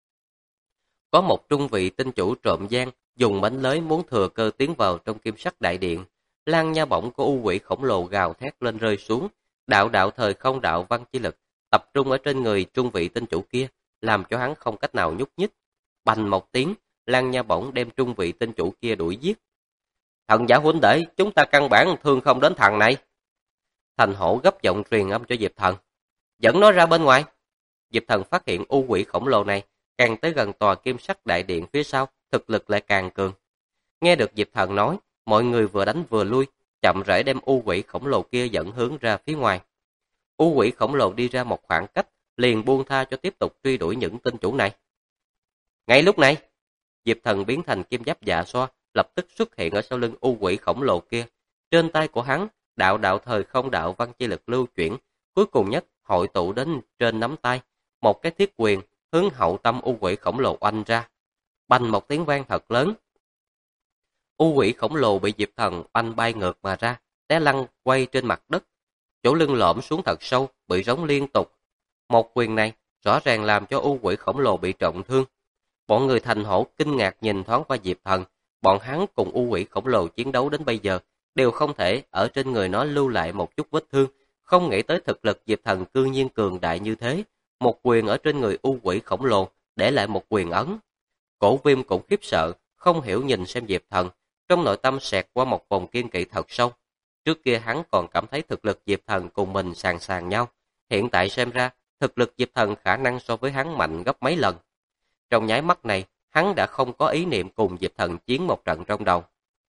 Có một trung vị tinh chủ trộm gian, dùng mánh lới muốn thừa cơ tiến vào trong kim sắc đại điện. Lan nha bổng của u quỷ khổng lồ gào thét lên rơi xuống, đạo đạo thời không đạo văn chi lực tập trung ở trên người trung vị tinh chủ kia, làm cho hắn không cách nào nhúc nhích. Bành một tiếng, Lan nha bổng đem trung vị tinh chủ kia đuổi giết. Thần giả huynh đệ, chúng ta căn bản thương không đến thằng này. Thành Hổ gấp giọng truyền âm cho Diệp Thần. Dẫn nó ra bên ngoài. Diệp Thần phát hiện u quỷ khổng lồ này càng tới gần tòa kim sắc đại điện phía sau, thực lực lại càng cường. Nghe được Diệp Thần nói, mọi người vừa đánh vừa lui, chậm rãi đem u quỷ khổng lồ kia dẫn hướng ra phía ngoài. U quỷ khổng lồ đi ra một khoảng cách, liền buông tha cho tiếp tục truy đuổi những tinh chủ này. Ngay lúc này, Diệp Thần biến thành kim giáp dạ xoa, lập tức xuất hiện ở sau lưng u quỷ khổng lồ kia, Trên tay của hắn, đạo đạo thời không đạo văn chi lực lưu chuyển, cuối cùng nhất hội tụ đến trên nắm tay, một cái thiết quyền hướng hậu tâm u quỷ khổng lồ oanh ra. Bành một tiếng vang thật lớn. U quỷ khổng lồ bị Diệp Thần oanh bay ngược mà ra, té lăn quay trên mặt đất. Chỗ lưng lõm xuống thật sâu, bị rống liên tục. Một quyền này rõ ràng làm cho u quỷ khổng lồ bị trọng thương. Bọn người thành hổ kinh ngạc nhìn thoáng qua Diệp Thần, bọn hắn cùng u quỷ khổng lồ chiến đấu đến bây giờ, đều không thể ở trên người nó lưu lại một chút vết thương, không nghĩ tới thực lực Diệp Thần cư nhiên cường đại như thế, một quyền ở trên người u quỷ khổng lồ, để lại một quyền ấn. Cổ Viêm cũng khiếp sợ, không hiểu nhìn xem Diệp Thần, trong nội tâm xẹt qua một vòng kiên kỵ thật sâu. Trước kia hắn còn cảm thấy thực lực Diệp Thần cùng mình sàn sàn nhau, hiện tại xem ra, thực lực Diệp Thần khả năng so với hắn mạnh gấp mấy lần. Trong nháy mắt này, hắn đã không có ý niệm cùng Diệp Thần chiến một trận trong đầu.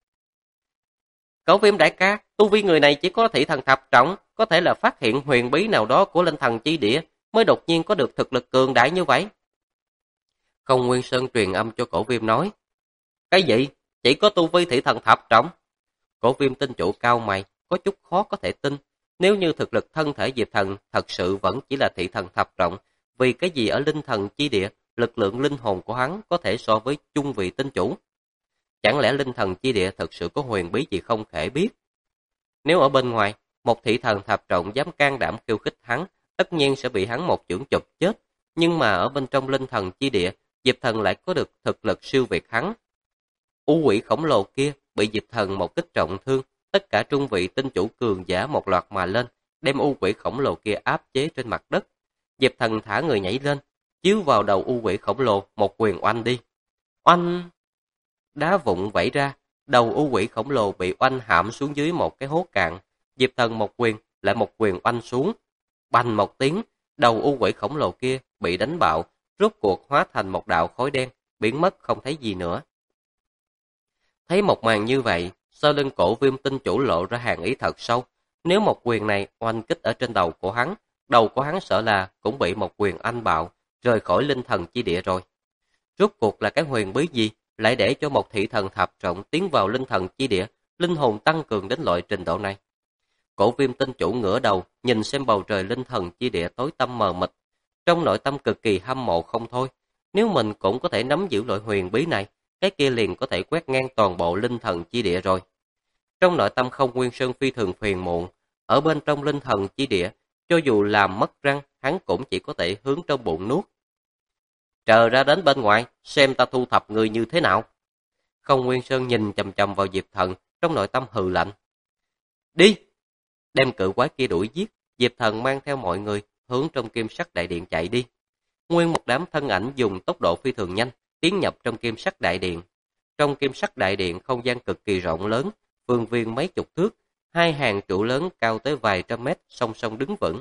Cổ Viêm đại ca, tu vi người này chỉ có thị thần thập trọng, có thể là phát hiện huyền bí nào đó của linh thần chi địa, mới đột nhiên có được thực lực cường đại như vậy. Không Nguyên Sơn truyền âm cho Cổ Viêm nói. Cái gì? Chỉ có tu vi thị thần thập trọng? Cổ Viêm tinh chủ cao mày, có chút khó có thể tin. Nếu như thực lực thân thể Diệp Thần thật sự vẫn chỉ là thị thần thập trọng, vì cái gì ở linh thần chi địa, lực lượng linh hồn của hắn có thể so với chung vị tinh chủ? Chẳng lẽ linh thần chi địa thật sự có huyền bí gì không thể biết? Nếu ở bên ngoài, một thị thần thập trọng dám can đảm khiêu khích hắn, tất nhiên sẽ bị hắn một chưởng chụp chết. Nhưng mà ở bên trong linh thần chi địa, Diệp Thần lại có được thực lực siêu việt hắn. U quỷ khổng lồ kia bị Diệp Thần một kích trọng thương, tất cả trung vị tinh chủ cường giả một loạt mà lên, đem u quỷ khổng lồ kia áp chế trên mặt đất. Diệp Thần thả người nhảy lên, chiếu vào đầu u quỷ khổng lồ một quyền oanh đi. Oanh! Đá vụn vẩy ra, đầu u quỷ khổng lồ bị oanh hãm xuống dưới một cái hố cạn. Diệp Thần một quyền, lại một quyền oanh xuống. Bành một tiếng, đầu u quỷ khổng lồ kia bị đánh bạo, rốt cuộc hóa thành một đạo khói đen, biến mất không thấy gì nữa. Thấy một màn như vậy, sau lưng Cổ Viêm tinh chủ lộ ra hàn ý thật sâu. Nếu một quyền này oanh kích ở trên đầu của hắn sợ là cũng bị một quyền anh bạo, rời khỏi linh thần chi địa rồi. Rốt cuộc là cái huyền bí gì, lại để cho một thị thần thập trọng tiến vào linh thần chi địa, linh hồn tăng cường đến loại trình độ này. Cổ Viêm tinh chủ ngửa đầu, nhìn xem bầu trời linh thần chi địa tối tăm mờ mịt, trong nội tâm cực kỳ hâm mộ không thôi. Nếu mình cũng có thể nắm giữ loại huyền bí này, cái kia liền có thể quét ngang toàn bộ linh thần chi địa rồi. Trong nội tâm Không Nguyên Sơn phi thường phiền muộn, ở bên trong linh thần chi địa, cho dù làm mất răng, hắn cũng chỉ có thể hướng trong bụng nuốt. Chờ ra đến bên ngoài, xem ta thu thập người như thế nào. Không Nguyên Sơn nhìn chằm chằm vào Diệp Thần, trong nội tâm hừ lạnh. Đi! Đem cự quái kia đuổi giết, Diệp Thần mang theo mọi người, hướng trong kim sắc đại điện chạy đi. Nguyên một đám thân ảnh dùng tốc độ phi thường nhanh, tiến nhập trong kim sắc đại điện. Trong kim sắc đại điện không gian cực kỳ rộng lớn, phương viên mấy chục thước, hai hàng trụ lớn cao tới vài trăm mét song song đứng vững.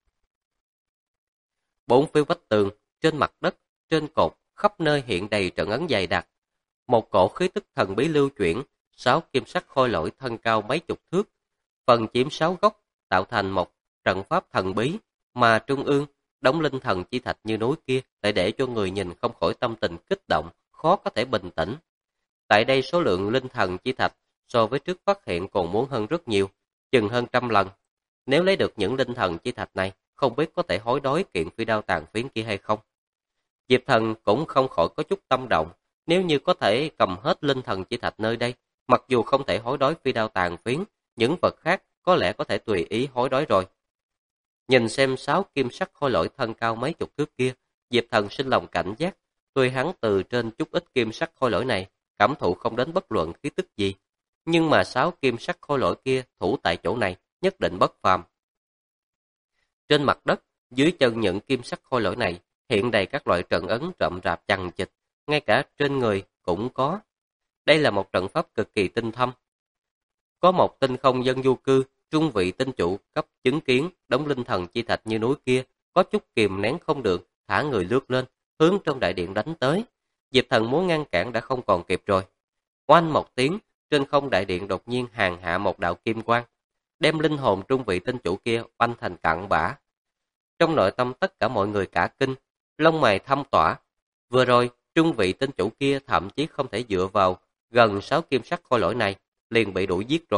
Bốn phía vách tường, trên mặt đất, trên cột, khắp nơi hiện đầy trận ấn dày đặc. Một cổ khí tức thần bí lưu chuyển, 6 kim sắc khôi lỗi thân cao mấy chục thước, phần chiếm 6 góc, tạo thành một trận pháp thần bí, mà trung ương, đống linh thần chi thạch như núi kia lại để cho người nhìn không khỏi tâm tình kích động, khó có thể bình tĩnh. Tại đây số lượng linh thần chi thạch so với trước phát hiện còn muốn hơn rất nhiều, chừng hơn 100 lần. Nếu lấy được những linh thần chi thạch này, không biết có thể hối đoái kiện phi đao tàn phiến kia hay không. Diệp Thần cũng không khỏi có chút tâm động, nếu như có thể cầm hết linh thần chi thạch nơi đây, mặc dù không thể hối đoái phi đao tàn phiến, những vật khác có lẽ có thể tùy ý hối đoái rồi. Nhìn xem 6 kim sắc khôi lỗi thân cao mấy chục thước kia, Diệp Thần sinh lòng cảnh giác, tuy hắn từ trên chút ít kim sắc khôi lỗi này, cảm thụ không đến bất luận khí tức gì, nhưng mà 6 kim sắc khôi lỗi kia thủ tại chỗ này nhất định bất phàm. Trên mặt đất, dưới chân những kim sắc khôi lỗi này, hiện đầy các loại trận ấn rậm rạp chằng chịt, ngay cả trên người cũng có. Đây là một trận pháp cực kỳ tinh thâm. Có một tinh không dân du cư, trung vị tinh chủ cấp chứng kiến đống linh thần chi thạch như núi kia, có chút kìm nén không được, thả người lướt lên, hướng trong đại điện đánh tới. Diệp Thần muốn ngăn cản đã không còn kịp rồi. Oanh một tiếng, trên không đại điện đột nhiên hàng hạ một đạo kim quang, đem linh hồn trung vị tinh chủ kia oanh thành cặn bã. Trong nội tâm tất cả mọi người cả kinh, lông mày thâm tỏa. Vừa rồi, trung vị tinh chủ kia thậm chí không thể dựa vào gần 6 kim sắc khôi lỗi này, liền bị đuổi giết rồi.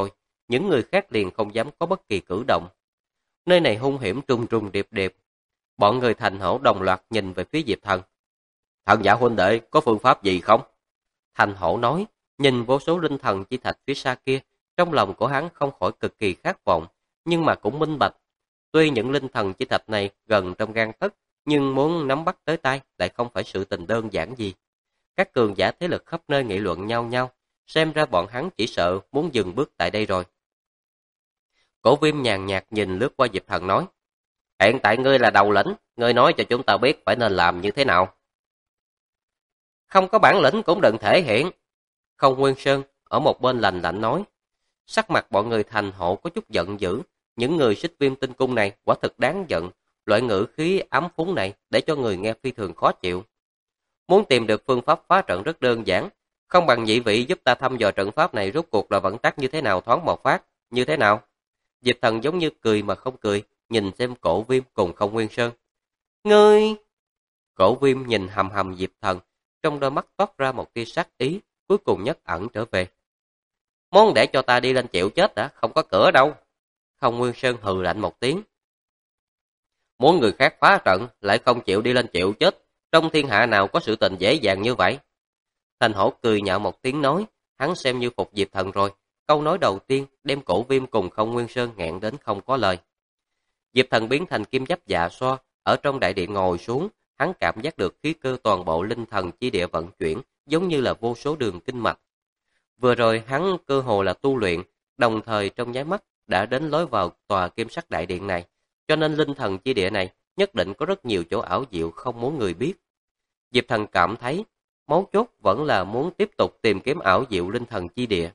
những người khác liền không dám có bất kỳ cử động. Nơi này hung hiểm trùng trùng điệp điệp. Bọn người Thành Hổ đồng loạt nhìn về phía Diệp Thần. Thần giả huynh đệ, có phương pháp gì không? Thành Hổ nói, nhìn vô số linh thần chi thạch phía xa kia, trong lòng của hắn không khỏi cực kỳ khát vọng, nhưng mà cũng minh bạch. Tuy những linh thần chi thạch này gần trong gang tấc, nhưng muốn nắm bắt tới tay lại không phải sự tình đơn giản gì. Các cường giả thế lực khắp nơi nghị luận nhau nhau, xem ra bọn hắn chỉ sợ muốn dừng bước tại đây rồi. Cổ Viêm nhàn nhạt nhìn lướt qua Diệp Thần nói, hiện tại ngươi là đầu lĩnh, ngươi nói cho chúng ta biết phải nên làm như thế nào. Không có bản lĩnh cũng đừng thể hiện. Không Nguyên Sơn ở một bên lạnh lạnh nói. Sắc mặt bọn người Thành Hộ có chút giận dữ, những người Xích Viêm Tinh Cung này quả thực đáng giận, loại ngữ khí ám phúng này để cho người nghe phi thường khó chịu. Muốn tìm được phương pháp phá trận rất đơn giản, không bằng nhị vị giúp ta thăm dò trận pháp này rốt cuộc là vận tắc như thế nào thoáng một phát, như thế nào? Diệp Thần giống như cười mà không cười, nhìn xem Cổ Viêm cùng Không Nguyên Sơn. Ngươi! Cổ Viêm nhìn hầm hầm Diệp Thần, trong đôi mắt toát ra một tia sát ý, cuối cùng nhất ẩn trở về. Muốn để cho ta đi lên chịu chết đã, không có cửa đâu. Không Nguyên Sơn hừ lạnh một tiếng. Muốn người khác phá trận, lại không chịu đi lên chịu chết, trong thiên hạ nào có sự tình dễ dàng như vậy? Thành Hổ cười nhạo một tiếng nói, hắn xem như phục Diệp Thần rồi. Câu nói đầu tiên đem Cổ Viêm cùng Không Nguyên Sơn nghẹn đến không có lời. Diệp Thần biến thành kim giáp dạ xoa, ở trong đại điện ngồi xuống, hắn cảm giác được khí cơ toàn bộ linh thần chi địa vận chuyển, giống như là vô số đường kinh mạch. Vừa rồi hắn cơ hồ là tu luyện, đồng thời trong nháy mắt đã đến lối vào tòa kim sắc đại điện này, cho nên linh thần chi địa này nhất định có rất nhiều chỗ ảo diệu không muốn người biết. Diệp Thần cảm thấy, mấu chốt vẫn là muốn tiếp tục tìm kiếm ảo diệu linh thần chi địa.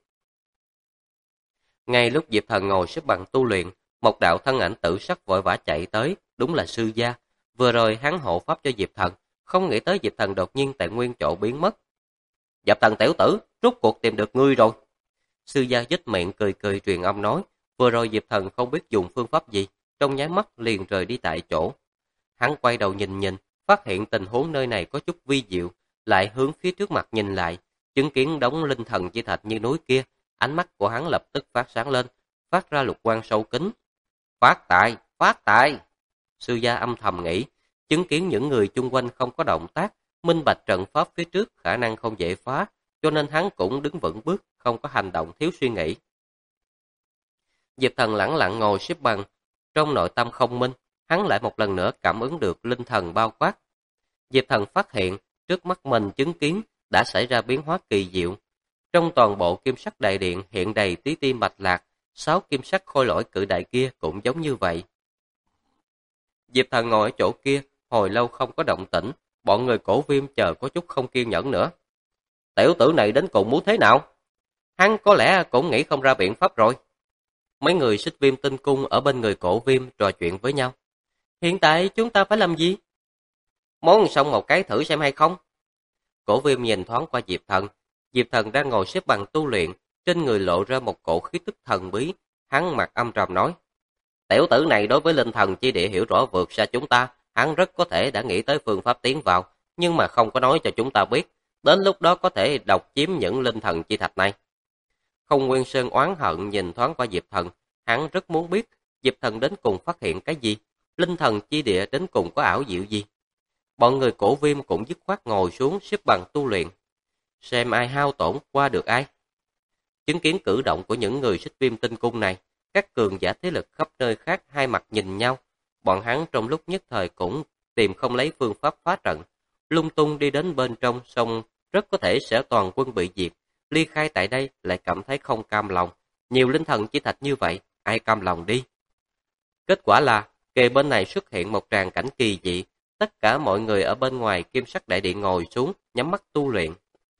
Ngay lúc Diệp Thần ngồi xếp bằng tu luyện, một đạo thân ảnh tử sắc vội vã chạy tới, đúng là Sư Gia. Vừa rồi hắn hộ pháp cho Diệp Thần, không nghĩ tới Diệp Thần đột nhiên tại nguyên chỗ biến mất. Diệp Thần tiểu tử, rốt cuộc tìm được ngươi rồi. Sư Gia nhếch miệng cười cười truyền âm nói, vừa rồi Diệp Thần không biết dùng phương pháp gì, trong nháy mắt liền rời đi tại chỗ. Hắn quay đầu nhìn nhìn, phát hiện tình huống nơi này có chút vi diệu, lại hướng phía trước mặt nhìn lại, chứng kiến đống linh thần chi thạch như núi kia, ánh mắt của hắn lập tức phát sáng lên, phát ra lục quang sâu kín. Phát tài, phát tài! Sư Gia âm thầm nghĩ, chứng kiến những người chung quanh không có động tác, minh bạch trận pháp phía trước khả năng không dễ phá, cho nên hắn cũng đứng vững bước, không có hành động thiếu suy nghĩ. Diệp Thần lẳng lặng ngồi xếp bằng, trong nội tâm không minh, hắn lại một lần nữa cảm ứng được linh thần bao quát. Diệp Thần phát hiện, trước mắt mình chứng kiến đã xảy ra biến hóa kỳ diệu. Trong toàn bộ kim sắc đại điện hiện đầy tí ti mạch lạc, 6 kim sắc khôi lỗi cự đại kia cũng giống như vậy. Diệp Thần ngồi ở chỗ kia, hồi lâu không có động tĩnh, bọn người Cổ Viêm chờ có chút không kiên nhẫn nữa. Tiểu tử này đến cùng muốn thế nào? Hắn có lẽ cũng nghĩ không ra biện pháp rồi. Mấy người Xích Viêm Tinh Cung ở bên người Cổ Viêm trò chuyện với nhau. Hiện tại chúng ta phải làm gì? Muốn xong một cái thử xem hay không? Cổ Viêm nhìn thoáng qua Diệp Thần. Diệp Thần đang ngồi xếp bằng tu luyện, trên người lộ ra một cổ khí tức thần bí. Hắn mặt âm trầm nói, tiểu tử này đối với linh thần chi địa hiểu rõ vượt xa chúng ta, hắn rất có thể đã nghĩ tới phương pháp tiến vào, nhưng mà không có nói cho chúng ta biết, đến lúc đó có thể độc chiếm những linh thần chi thạch này. Không Nguyên Sơn oán hận nhìn thoáng qua Diệp Thần, hắn rất muốn biết Diệp Thần đến cùng phát hiện cái gì, linh thần chi địa đến cùng có ảo diệu gì. Bọn người Cổ Viêm cũng dứt khoát ngồi xuống xếp bằng tu luyện, xem ai hao tổn qua được ai. Chứng kiến cử động của những người Xích Viêm Tinh Cung này, các cường giả thế lực khắp nơi khác hai mặt nhìn nhau, bọn hắn trong lúc nhất thời cũng tìm không lấy phương pháp phá trận, lung tung đi đến bên trong sông, rất có thể sẽ toàn quân bị diệt. Ly khai tại đây lại cảm thấy không cam lòng, nhiều linh thần chi thạch như vậy, ai cam lòng đi. Kết quả là, kề bên này xuất hiện một tràng cảnh kỳ dị, tất cả mọi người ở bên ngoài kim sắc đại điện ngồi xuống, nhắm mắt tu luyện.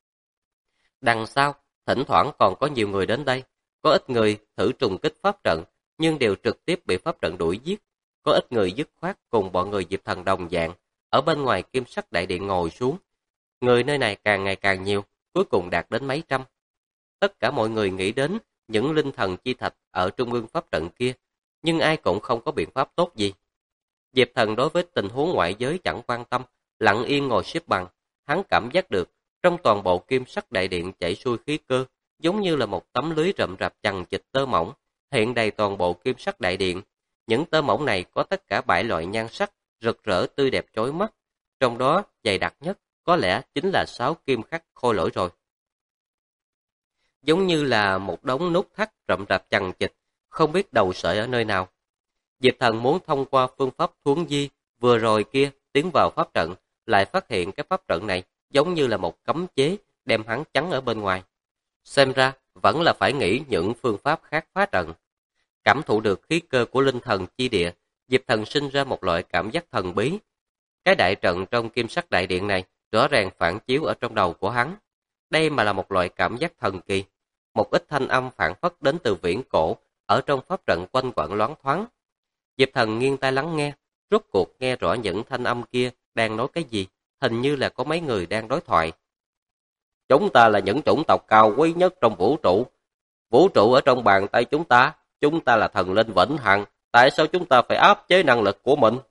Đằng sau, thỉnh thoảng còn có nhiều người đến đây, có ít người thử trùng kích pháp trận, nhưng đều trực tiếp bị pháp trận đuổi giết. Có ít người dứt khoát cùng bọn người Diệp Thần đồng dạng, ở bên ngoài kim sắc đại điện ngồi xuống. Người nơi này càng ngày càng nhiều, cuối cùng đạt đến mấy trăm. Tất cả mọi người nghĩ đến những linh thần chi thạch ở trung ương pháp trận kia, nhưng ai cũng không có biện pháp tốt gì. Diệp Thần đối với tình huống ngoại giới chẳng quan tâm, lặng yên ngồi xếp bằng, hắn cảm giác được trong toàn bộ kim sắc đại điện chảy xuôi khí cơ, giống như là một tấm lưới rậm rạp chằng chịt tơ mỏng, hiện đầy toàn bộ kim sắc đại điện. Những tơ mỏng này có tất cả 7 loại nhan sắc, rực rỡ tươi đẹp chói mắt, trong đó dày đặc nhất có lẽ chính là 6 kim khắc khôi lỗi rồi. Giống như là một đống nút thắt rậm rạp chằng chịt, không biết đầu sợi ở nơi nào. Diệp Thần muốn thông qua phương pháp thuấn di vừa rồi kia tiến vào pháp trận, lại phát hiện cái pháp trận này giống như là một cấm chế đem hắn chắn ở bên ngoài. Xem ra vẫn là phải nghĩ những phương pháp khác phá trận. Cảm thụ được khí cơ của linh thần chi địa, Diệp Thần sinh ra một loại cảm giác thần bí. Cái đại trận trong kim sắc đại điện này rõ ràng phản chiếu ở trong đầu của hắn. Đây mà là một loại cảm giác thần kỳ. Một ít thanh âm phản phất đến từ viễn cổ, ở trong pháp trận quanh quẩn loáng thoáng. Diệp Thần nghiêng tai lắng nghe, rốt cuộc nghe rõ những thanh âm kia đang nói cái gì, hình như là có mấy người đang đối thoại. Chúng ta là những chủng tộc cao quý nhất trong vũ trụ. Vũ trụ ở trong bàn tay chúng ta là thần linh vĩnh hằng, tại sao chúng ta phải áp chế năng lực của mình?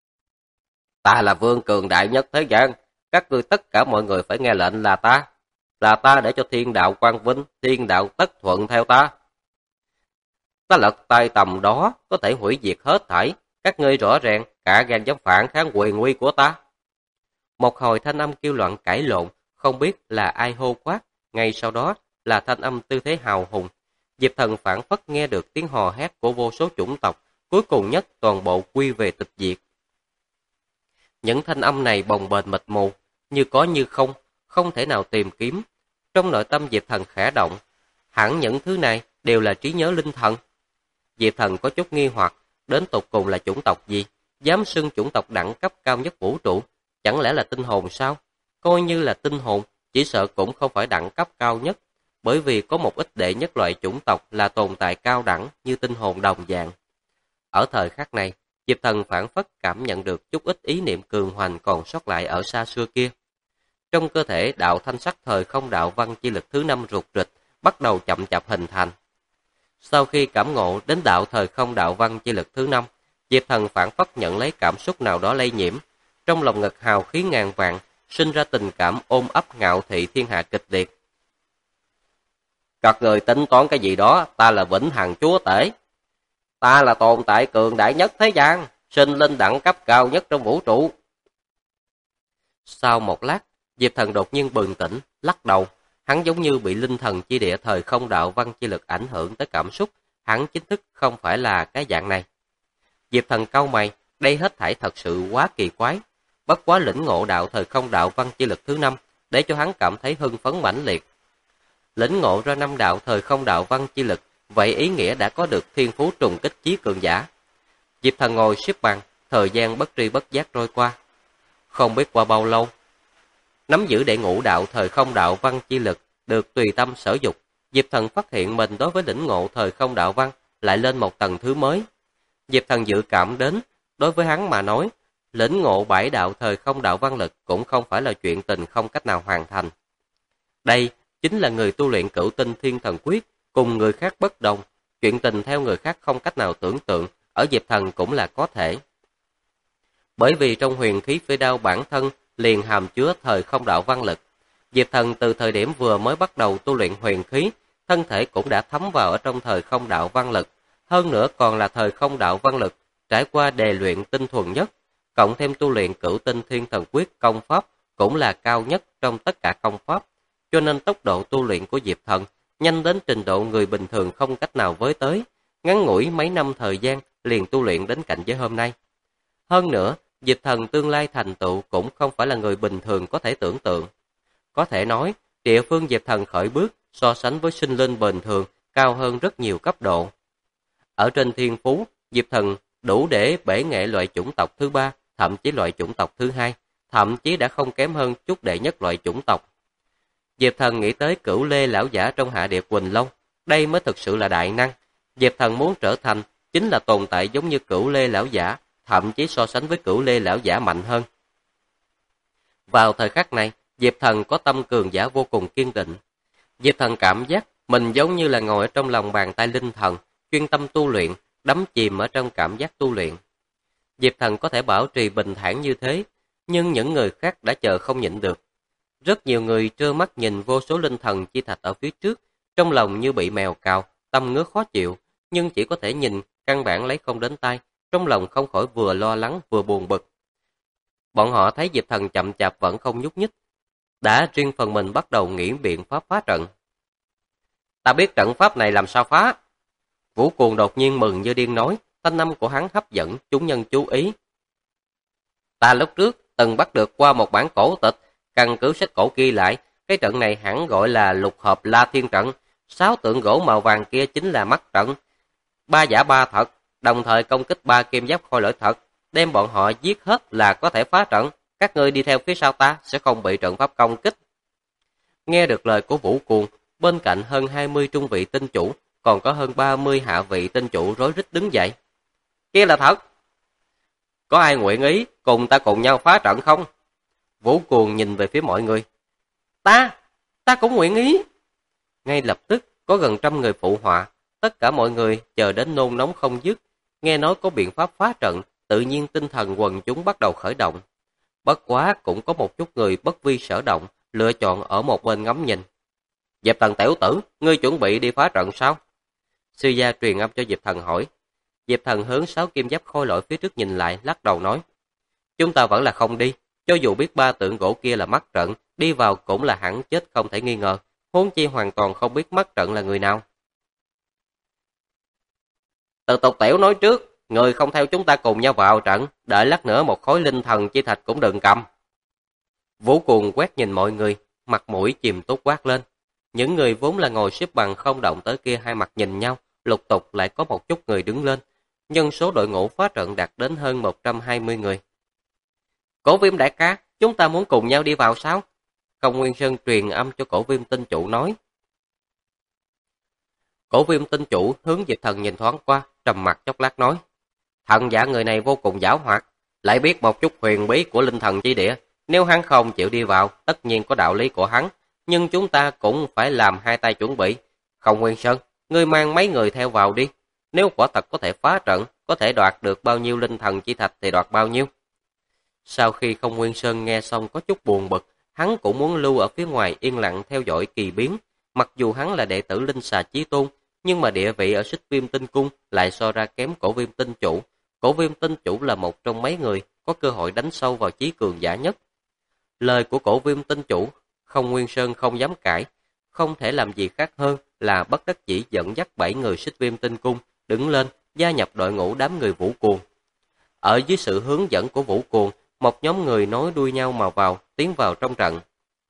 Ta là vương cường đại nhất thế gian, các ngươi tất cả mọi người phải nghe lệnh là ta để cho thiên đạo quang vinh, thiên đạo tất thuận theo ta. Ta lật tay tầm đó, có thể hủy diệt hết thảy, các ngươi rõ ràng, cả gan dám phản kháng quyền uy của ta. Một hồi thanh âm kêu loạn cãi lộn, không biết là ai hô quát, ngay sau đó là thanh âm tư thế hào hùng. Diệp Thần phản phất nghe được tiếng hò hét của vô số chủng tộc, cuối cùng nhất toàn bộ quy về tịch diệt. Những thanh âm này bồng bềnh mịt mù, như có như không, không thể nào tìm kiếm. Trong nội tâm Diệp Thần khẽ động, hẳn những thứ này đều là trí nhớ linh thần. Diệp Thần có chút nghi hoặc, đến tột cùng là chủng tộc gì? Dám xưng chủng tộc đẳng cấp cao nhất vũ trụ, chẳng lẽ là tinh hồn sao? Coi như là tinh hồn, chỉ sợ cũng không phải đẳng cấp cao nhất, bởi vì có một ít đệ nhất loại chủng tộc là tồn tại cao đẳng như tinh hồn đồng dạng. Ở thời khắc này, Diệp Thần phản phất cảm nhận được chút ít ý niệm cường hoành còn sót lại ở xa xưa kia. Trong cơ thể đạo thanh sắc thời không đạo văn chi lực thứ 5 rụt rịch, bắt đầu chậm chạp hình thành. Sau khi cảm ngộ đến đạo thời không đạo văn chi lực thứ 5, Diệp Thần phản phất nhận lấy cảm xúc nào đó lây nhiễm, trong lòng ngực hào khí ngàn vạn, sinh ra tình cảm ôm ấp ngạo thị thiên hạ kịch liệt. Các người tính toán cái gì đó, ta là vĩnh hằng chúa tể. Ta là tồn tại cường đại nhất thế gian, sinh linh đẳng cấp cao nhất trong vũ trụ. Sau một lát, Diệp Thần đột nhiên bừng tỉnh, lắc đầu. Hắn giống như bị linh thần chi địa thời không đạo văn chi lực ảnh hưởng tới cảm xúc, hắn chính thức không phải là cái dạng này. Diệp Thần cau mày, đây hết thảy thật sự quá kỳ quái. Bất quá lĩnh ngộ đạo thời không đạo văn chi lực thứ 5, để cho hắn cảm thấy hưng phấn mãnh liệt. Lĩnh ngộ ra 5 đạo thời không đạo văn chi lực, vậy ý nghĩa đã có được thiên phú trùng kích chí cường giả. Diệp Thần ngồi xếp bằng, thời gian bất tri bất giác trôi qua. Không biết qua bao lâu, nắm giữ đệ ngũ đạo thời không đạo văn chi lực, được tùy tâm sở dục, Diệp Thần phát hiện mình đối với lĩnh ngộ thời không đạo văn lại lên một tầng thứ mới. Diệp Thần dự cảm đến, đối với hắn mà nói, lĩnh ngộ 7 đạo thời không đạo văn lực cũng không phải là chuyện tình không cách nào hoàn thành. Đây chính là người tu luyện cửu tinh thiên thần quyết, cùng người khác bất đồng, chuyện tình theo người khác không cách nào tưởng tượng, ở Diệp Thần cũng là có thể. Bởi vì trong huyền khí phi đao bản thân liền hàm chứa thời không đạo văn lực. Diệp Thần từ thời điểm vừa mới bắt đầu tu luyện huyền khí, thân thể cũng đã thấm vào ở trong thời không đạo văn lực, hơn nữa còn là thời không đạo văn lực trải qua đề luyện tinh thuần nhất, cộng thêm tu luyện cửu tinh thiên thần quyết công pháp cũng là cao nhất trong tất cả công pháp, cho nên tốc độ tu luyện của Diệp Thần nhanh đến trình độ người bình thường không cách nào với tới, ngắn ngủi mấy năm thời gian liền tu luyện đến cảnh giới hôm nay. Hơn nữa, Diệp Thần tương lai thành tựu cũng không phải là người bình thường có thể tưởng tượng. Có thể nói, địa phương Diệp Thần khởi bước so sánh với sinh linh bình thường cao hơn rất nhiều cấp độ. Ở trên thiên phú, Diệp Thần đủ để bể nghệ loại chủng tộc thứ 3, thậm chí loại chủng tộc thứ 2, thậm chí đã không kém hơn chút đệ nhất loại chủng tộc. Diệp Thần nghĩ tới Cửu Lê lão giả trong hạ địa Quỳnh Lâu, đây mới thực sự là đại năng. Diệp Thần muốn trở thành chính là tồn tại giống như Cửu Lê lão giả, thậm chí so sánh với Cửu Lê lão giả mạnh hơn. Vào thời khắc này, Diệp Thần có tâm cường giả vô cùng kiên định. Diệp Thần cảm giác mình giống như là ngồi ở trong lòng bàn tay linh thần, chuyên tâm tu luyện, đắm chìm ở trong cảm giác tu luyện. Diệp Thần có thể bảo trì bình thản như thế, nhưng những người khác đã chờ không nhịn được. Rất nhiều người trơ mắt nhìn vô số linh thần chi thạch ở phía trước, trong lòng như bị mèo cào, tâm ngứa khó chịu, nhưng chỉ có thể nhìn, căn bản lấy không đến tay, trong lòng không khỏi vừa lo lắng vừa buồn bực. Bọn họ thấy Diệp Thần chậm chạp vẫn không nhúc nhích, đã riêng phần mình bắt đầu nghĩ biện pháp phá trận. Ta biết trận pháp này làm sao phá. Vũ Cuồng đột nhiên mừng như điên nói, thanh âm của hắn hấp dẫn chúng nhân chú ý. Ta lúc trước từng bắt được qua một bản cổ tịch, căn cứ sách cổ ghi lại, cái trận này hẳn gọi là lục hợp La Thiên trận, 6 tượng gỗ màu vàng kia chính là mắt trận, 3 giả 3 thật, đồng thời công kích 3 kim giáp khôi lỗi thật, đem bọn họ giết hết là có thể phá trận, các ngươi đi theo phía sau ta sẽ không bị trận pháp công kích. Nghe được lời của Vũ Cuồng, bên cạnh hơn 20 trung vị tinh chủ, còn có hơn 30 hạ vị tinh chủ rối rít đứng dậy. Kia là thật. Có ai nguyện ý cùng ta cùng nhau phá trận không? Vũ Cuồng nhìn về phía mọi người. Ta cũng nguyện ý. Ngay lập tức có gần 100 người phụ họa, tất cả mọi người chờ đến nôn nóng không dứt. Nghe nói có biện pháp phá trận, tự nhiên tinh thần quần chúng bắt đầu khởi động. Bất quá cũng có một chút người bất vi sở động, lựa chọn ở một bên ngắm nhìn. Diệp Thần tiểu tử, ngươi chuẩn bị đi phá trận sao? Sư gia truyền âm cho Diệp Thần hỏi. Diệp Thần hướng 6 kim giáp khôi lỗi phía trước nhìn lại, lắc đầu nói. Chúng ta vẫn là không đi, cho dù biết 3 tượng gỗ kia là mắt trận, đi vào cũng là hẳn chết không thể nghi ngờ, huống chi hoàn toàn không biết mắt trận là người nào. Từ tục tiểu nói trước, người không theo chúng ta cùng nhau vào trận, đợi lát nữa một khối linh thần chi thạch cũng đừng cầm. Vũ Cuồng quét nhìn mọi người, mặt mũi chìm tốt quát lên. Những người vốn là ngồi xếp bằng không động tới kia hai mặt nhìn nhau, lục tục lại có một chút người đứng lên. Nhân số đội ngũ phá trận đạt đến hơn 120 người. Cổ Viêm đại ca, chúng ta muốn cùng nhau đi vào sao? Không Nguyên Sơn truyền âm cho Cổ Viêm tinh chủ nói. Cổ Viêm tinh chủ hướng Diệp Thần nhìn thoáng qua, trầm mặt chốc lát nói. Thần giả người này vô cùng giảo hoạt, lại biết một chút huyền bí của linh thần chi địa. Nếu hắn không chịu đi vào, tất nhiên có đạo lý của hắn, nhưng chúng ta cũng phải làm hai tay chuẩn bị. Không Nguyên Sơn, ngươi mang mấy người theo vào đi. Nếu quả thật có thể phá trận, có thể đoạt được bao nhiêu linh thần chi thạch thì đoạt bao nhiêu. Sau khi Không Nguyên Sơn nghe xong có chút buồn bực, hắn cũng muốn lưu ở phía ngoài yên lặng theo dõi kỳ biến. Mặc dù hắn là đệ tử Linh Xà Chí Tôn, nhưng mà địa vị ở Xích Viêm Tinh Cung lại so ra kém Cổ Viêm Tinh Chủ. Cổ Viêm Tinh Chủ là một trong mấy người có cơ hội đánh sâu vào chí cường giả nhất. Lời của Cổ Viêm Tinh Chủ, Không Nguyên Sơn không dám cãi, không thể làm gì khác hơn là bất đắc dĩ dẫn dắt 7 người Xích Viêm Tinh Cung đứng lên, gia nhập đội ngũ đám người Vũ Cuồng. Ở dưới sự hướng dẫn của Vũ Cuồng, một nhóm người nối đuôi nhau mà tiến vào trong trận.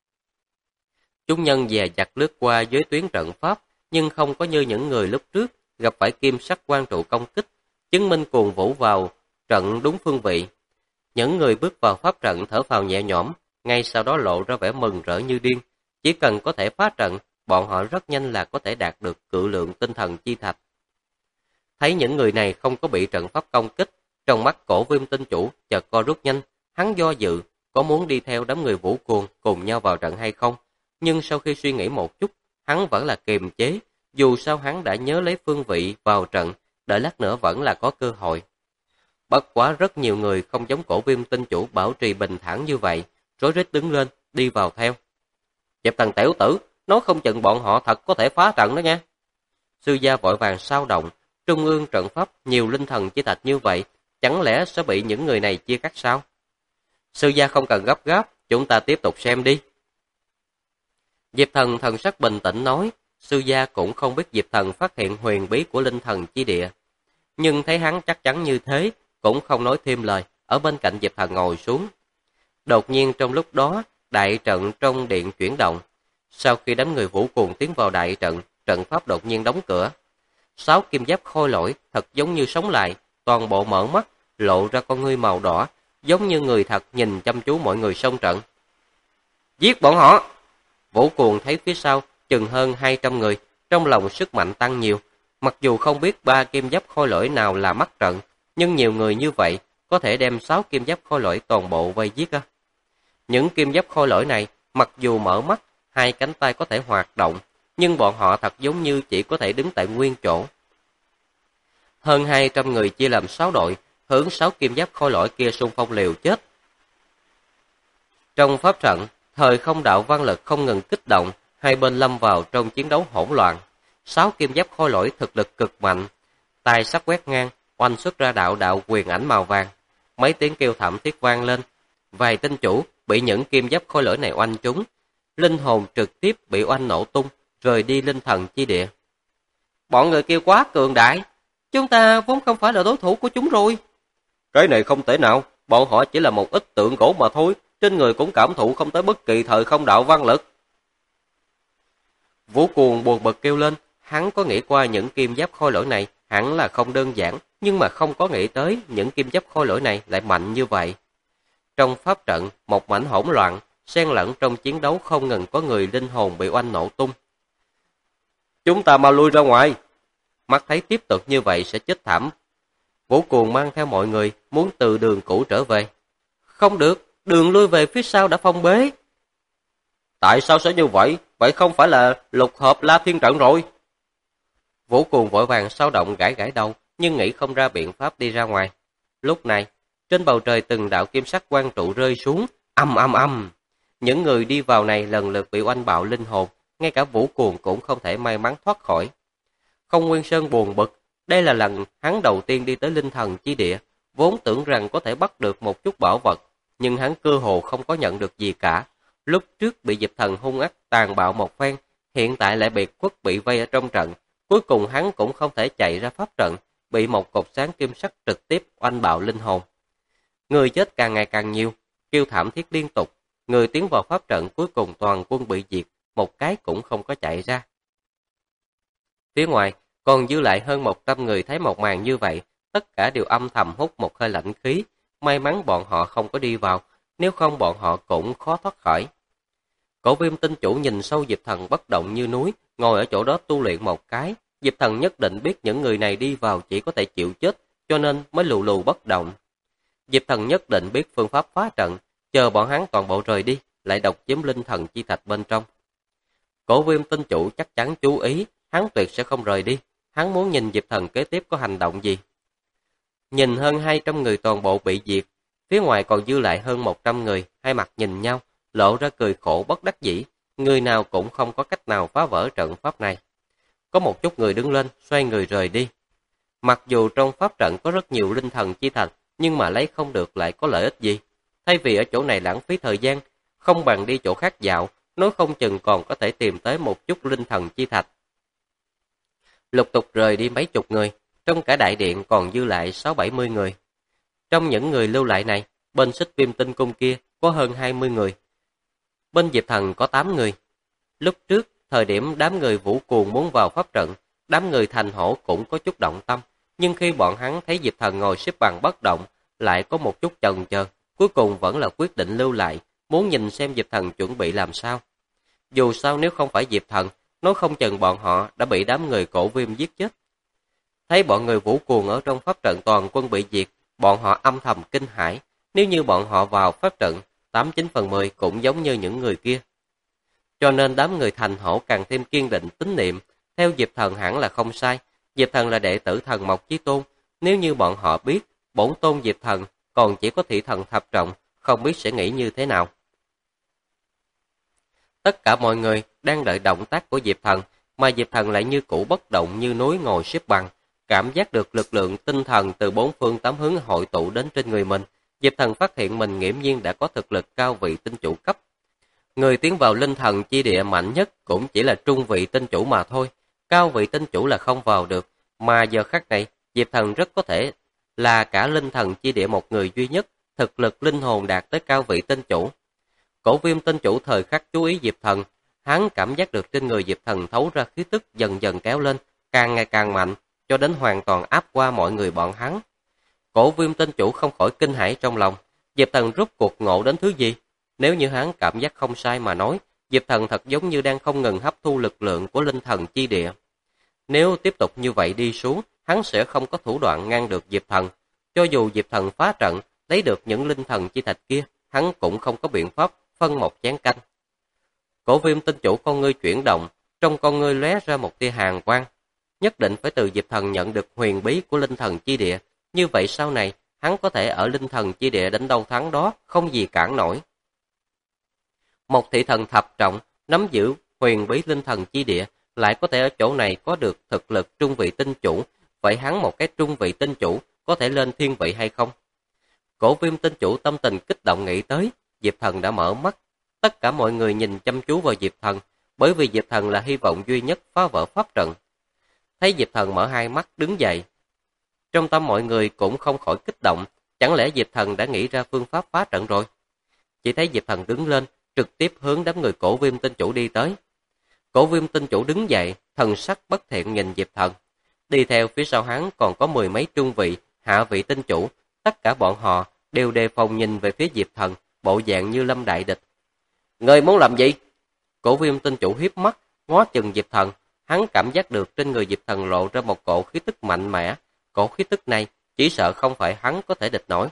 Chúng nhân dè dặt lướt qua dưới tuyến trận pháp, nhưng không có như những người lúc trước gặp phải kim sắc quan trụ công kích, chứng minh cuồng vũ vào trận đúng phương vị. Những người bước vào pháp trận thở phào nhẹ nhõm, ngay sau đó lộ ra vẻ mừng rỡ như điên. Chỉ cần có thể phá trận, bọn họ rất nhanh là có thể đạt được cự lượng tinh thần chi thạch. Thấy những người này không có bị trận pháp công kích, trong mắt Cổ Viêm Tinh Chủ chợt co rút nhanh, hắn do dự, có muốn đi theo đám người Vũ Cuồng cùng nhau vào trận hay không. Nhưng sau khi suy nghĩ một chút, hắn vẫn là kiềm chế, dù sao hắn đã nhớ lấy phương vị vào trận, đợi lát nữa vẫn là có cơ hội. Bất quá rất nhiều người không giống Cổ Viêm Tinh Chủ bảo trì bình thản như vậy, rối rít đứng lên, đi vào theo. Diệp Thần tiểu tử, nói không chừng bọn họ thật có thể phá trận đó nha. Sư gia vội vàng sao động, trung ương trận pháp nhiều linh thần chi thạch như vậy, chẳng lẽ sẽ bị những người này chia cắt sao? Sư gia không cần gấp gáp, chúng ta tiếp tục xem đi. Diệp Thần thần sắc bình tĩnh nói, sư gia cũng không biết Diệp Thần phát hiện huyền bí của linh thần chi địa. Nhưng thấy hắn chắc chắn như thế, cũng không nói thêm lời, ở bên cạnh Diệp Thần ngồi xuống. Đột nhiên trong lúc đó, đại trận trong điện chuyển động. Sau khi đám người Vũ Cuồng tiến vào đại trận, trận pháp đột nhiên đóng cửa. 6 kim giáp khôi lỗi thật giống như sống lại, toàn bộ mở mắt, lộ ra con ngươi màu đỏ, giống như người thật nhìn chăm chú mọi người xông trận. Giết bọn họ! Vũ Cuồng thấy phía sau chừng hơn 200 người, trong lòng sức mạnh tăng nhiều. Mặc dù không biết 3 kim giáp khôi lỗi nào là mắt trận, nhưng nhiều người như vậy có thể đem 6 kim giáp khôi lỗi toàn bộ vây giết á. Những kim giáp khôi lỗi này, mặc dù mở mắt, hai cánh tay có thể hoạt động, nhưng bọn họ thật giống như chỉ có thể đứng tại nguyên chỗ. Hơn 200 người chia làm 6 đội, hướng 6 kim giáp khôi lỗi kia xung phong liều chết. Trong pháp trận, thời không đạo văn lực không ngừng kích động, Hai bên lâm vào trong chiến đấu hỗn loạn. 6 kim giáp khôi lỗi thực lực cực mạnh, tài sắc quét ngang, oanh xuất ra đạo đạo quyền ảnh màu vàng. Mấy tiếng kêu thảm thiết vang lên. Vài tinh chủ bị những kim giáp khôi lỗi này oanh trúng, linh hồn trực tiếp bị oanh nổ tung, rời đi linh thần chi địa. Bọn người kia quá cường đại, chúng ta vốn không phải là đối thủ của chúng rồi. Cái này không thể nào, bọn họ chỉ là một ít tượng gỗ mà thôi, trên người cũng cảm thụ không tới bất kỳ thời không đạo văn lực. Vũ Cuồng buồn bực kêu lên, hắn có nghĩ qua những kim giáp khôi lỗi này hẳn là không đơn giản, nhưng mà không có nghĩ tới những kim giáp khôi lỗi này lại mạnh như vậy. Trong pháp trận, một mảnh hỗn loạn, xen lẫn trong chiến đấu không ngừng có người linh hồn bị oanh nổ tung. Chúng ta mau lui ra ngoài. Mắt thấy tiếp tục như vậy sẽ chết thảm. Vũ Cuồng mang theo mọi người muốn từ đường cũ trở về. Không được, đường lui về phía sau đã phong bế. Tại sao sẽ như vậy? Vậy không phải là lục hợp La Thiên trận rồi? Vũ Cuồng vội vàng xao động gãi gãi đầu, nhưng nghĩ không ra biện pháp đi ra ngoài. Lúc này, trên bầu trời từng đạo kim sắc quang trụ rơi xuống, ầm ầm ầm. Những người đi vào này lần lượt bị oanh bạo linh hồn, ngay cả Vũ Cuồng cũng không thể may mắn thoát khỏi. Không Nguyên Sơn buồn bực, đây là lần hắn đầu tiên đi tới linh thần chi địa, vốn tưởng rằng có thể bắt được một chút bảo vật, nhưng hắn cơ hồ không có nhận được gì cả. Lúc trước bị Diệp Thần hung ác tàn bạo một phen, hiện tại lại bị Quất bị vây ở trong trận, cuối cùng hắn cũng không thể chạy ra pháp trận, bị một cột sáng kim sắc trực tiếp oanh bạo linh hồn. Người chết càng ngày càng nhiều, kêu thảm thiết liên tục, người tiến vào pháp trận cuối cùng toàn quân bị diệt, một cái cũng không có chạy ra. Phía ngoài, còn dư lại hơn 100 người thấy một màn như vậy, tất cả đều âm thầm hút một hơi lạnh khí, may mắn bọn họ không có đi vào, nếu không bọn họ cũng khó thoát khỏi. Cổ Viêm tinh chủ nhìn sâu Diệp Thần bất động như núi, ngồi ở chỗ đó tu luyện một cái. Diệp Thần nhất định biết những người này đi vào chỉ có thể chịu chết, cho nên mới lù lù bất động. Diệp Thần nhất định biết phương pháp phá trận, chờ bọn hắn toàn bộ rời đi, lại độc chiếm linh thần chi thạch bên trong. Cổ Viêm tinh chủ chắc chắn chú ý, hắn tuyệt sẽ không rời đi, hắn muốn nhìn Diệp Thần kế tiếp có hành động gì. Nhìn hơn 200 người toàn bộ bị diệt, phía ngoài còn dư lại hơn 100 người, hai mặt nhìn nhau, lộ ra cười khổ bất đắc dĩ, người nào cũng không có cách nào phá vỡ trận pháp này. Có một chút người đứng lên, xoay người rời đi. Mặc dù trong pháp trận có rất nhiều linh thần chi thạch, nhưng mà lấy không được lại có lợi ích gì. Thay vì ở chỗ này lãng phí thời gian, không bằng đi chỗ khác dạo, nói không chừng còn có thể tìm tới một chút linh thần chi thạch. Lục tục rời đi mấy chục người, trong cả đại điện còn dư lại 60-70 người. Trong những người lưu lại này, bên Xích Viêm Tinh Cung kia có hơn 20 người. Bên Diệp Thần có 8 người. Lúc trước, thời điểm đám người Vũ Cuồng muốn vào pháp trận, đám người Thành Hổ cũng có chút động tâm, nhưng khi bọn hắn thấy Diệp Thần ngồi xếp bằng bất động, lại có một chút chần chờ, cuối cùng vẫn là quyết định lưu lại, muốn nhìn xem Diệp Thần chuẩn bị làm sao. Dù sao nếu không phải Diệp Thần, nói không chừng bọn họ đã bị đám người Cổ Viêm giết chết. Thấy bọn người Vũ Cuồng ở trong pháp trận toàn quân bị diệt, bọn họ âm thầm kinh hãi, nếu như bọn họ vào pháp trận, 89 phần 10 cũng giống như những người kia. Cho nên đám người Thành Hổ càng thêm kiên định tín niệm, theo Diệp Thần hẳn là không sai, Diệp Thần là đệ tử thần Mộc Chí Tôn, nếu như bọn họ biết, bổn tôn Diệp Thần còn chỉ có thị thần thập trọng, không biết sẽ nghĩ như thế nào. Tất cả mọi người đang đợi động tác của Diệp Thần, mà Diệp Thần lại như cũ bất động như núi ngồi xếp bằng, cảm giác được lực lượng tinh thần từ bốn phương tám hướng hội tụ đến trên người mình. Diệp Thần phát hiện mình nghiễm nhiên đã có thực lực cao vị tinh chủ cấp. Người tiến vào linh thần chi địa mạnh nhất cũng chỉ là trung vị tinh chủ mà thôi, cao vị tinh chủ là không vào được, mà giờ khắc này, Diệp Thần rất có thể là cả linh thần chi địa một người duy nhất, thực lực linh hồn đạt tới cao vị tinh chủ. Cổ Viêm tinh chủ thời khắc chú ý Diệp Thần, hắn cảm giác được trên người Diệp Thần thấu ra khí tức dần dần kéo lên, càng ngày càng mạnh, cho đến hoàn toàn áp qua mọi người bọn hắn. Cổ Viêm tinh chủ không khỏi kinh hãi trong lòng, Diệp Thần rút cuộc ngộ đến thứ gì? Nếu như hắn cảm giác không sai mà nói, Diệp Thần thật giống như đang không ngừng hấp thu lực lượng của linh thần chi địa. Nếu tiếp tục như vậy đi xuống, hắn sẽ không có thủ đoạn ngăn được Diệp Thần. Cho dù Diệp Thần phá trận, lấy được những linh thần chi thạch kia, hắn cũng không có biện pháp phân một chén canh. Cổ Viêm tinh chủ con ngươi chuyển động, trong con ngươi lóe ra một tia hàn quang. Nhất định phải từ Diệp Thần nhận được huyền bí của linh thần chi địa, như vậy sau này, hắn có thể ở linh thần chi địa đánh đâu thắng đó, không gì cản nổi. Một thị thần thập trọng, nắm giữ huyền bí linh thần chi địa, lại có thể ở chỗ này có được thực lực trung vị tinh chủ, vậy hắn một cái trung vị tinh chủ có thể lên thiên vị hay không? Cổ Viêm tinh chủ tâm tình kích động nghĩ tới, Diệp Thần đã mở mắt. Tất cả mọi người nhìn chăm chú vào Diệp Thần, bởi vì Diệp Thần là hy vọng duy nhất phá vỡ pháp trận. Thấy Diệp Thần mở hai mắt đứng dậy, trong tâm mọi người cũng không khỏi kích động, chẳng lẽ Diệp Thần đã nghĩ ra phương pháp phá trận rồi? Chỉ thấy Diệp Thần đứng lên, trực tiếp hướng đám người Cổ Viêm tinh chủ đi tới. Cổ Viêm tinh chủ đứng dậy, thần sắc bất thiện nhìn Diệp Thần. Đi theo phía sau hắn còn có mười mấy trung vị, hạ vị tinh chủ, tất cả bọn họ đều đề phòng nhìn về phía Diệp Thần, bộ dạng như lâm đại địch. Ngươi muốn làm gì? Cổ Viêm tinh chủ hiếp mắt, ngó chừng Diệp Thần, hắn cảm giác được trên người Diệp Thần lộ ra một cổ khí tức mạnh mẽ, cổ khí tức này chỉ sợ không phải hắn có thể địch nổi.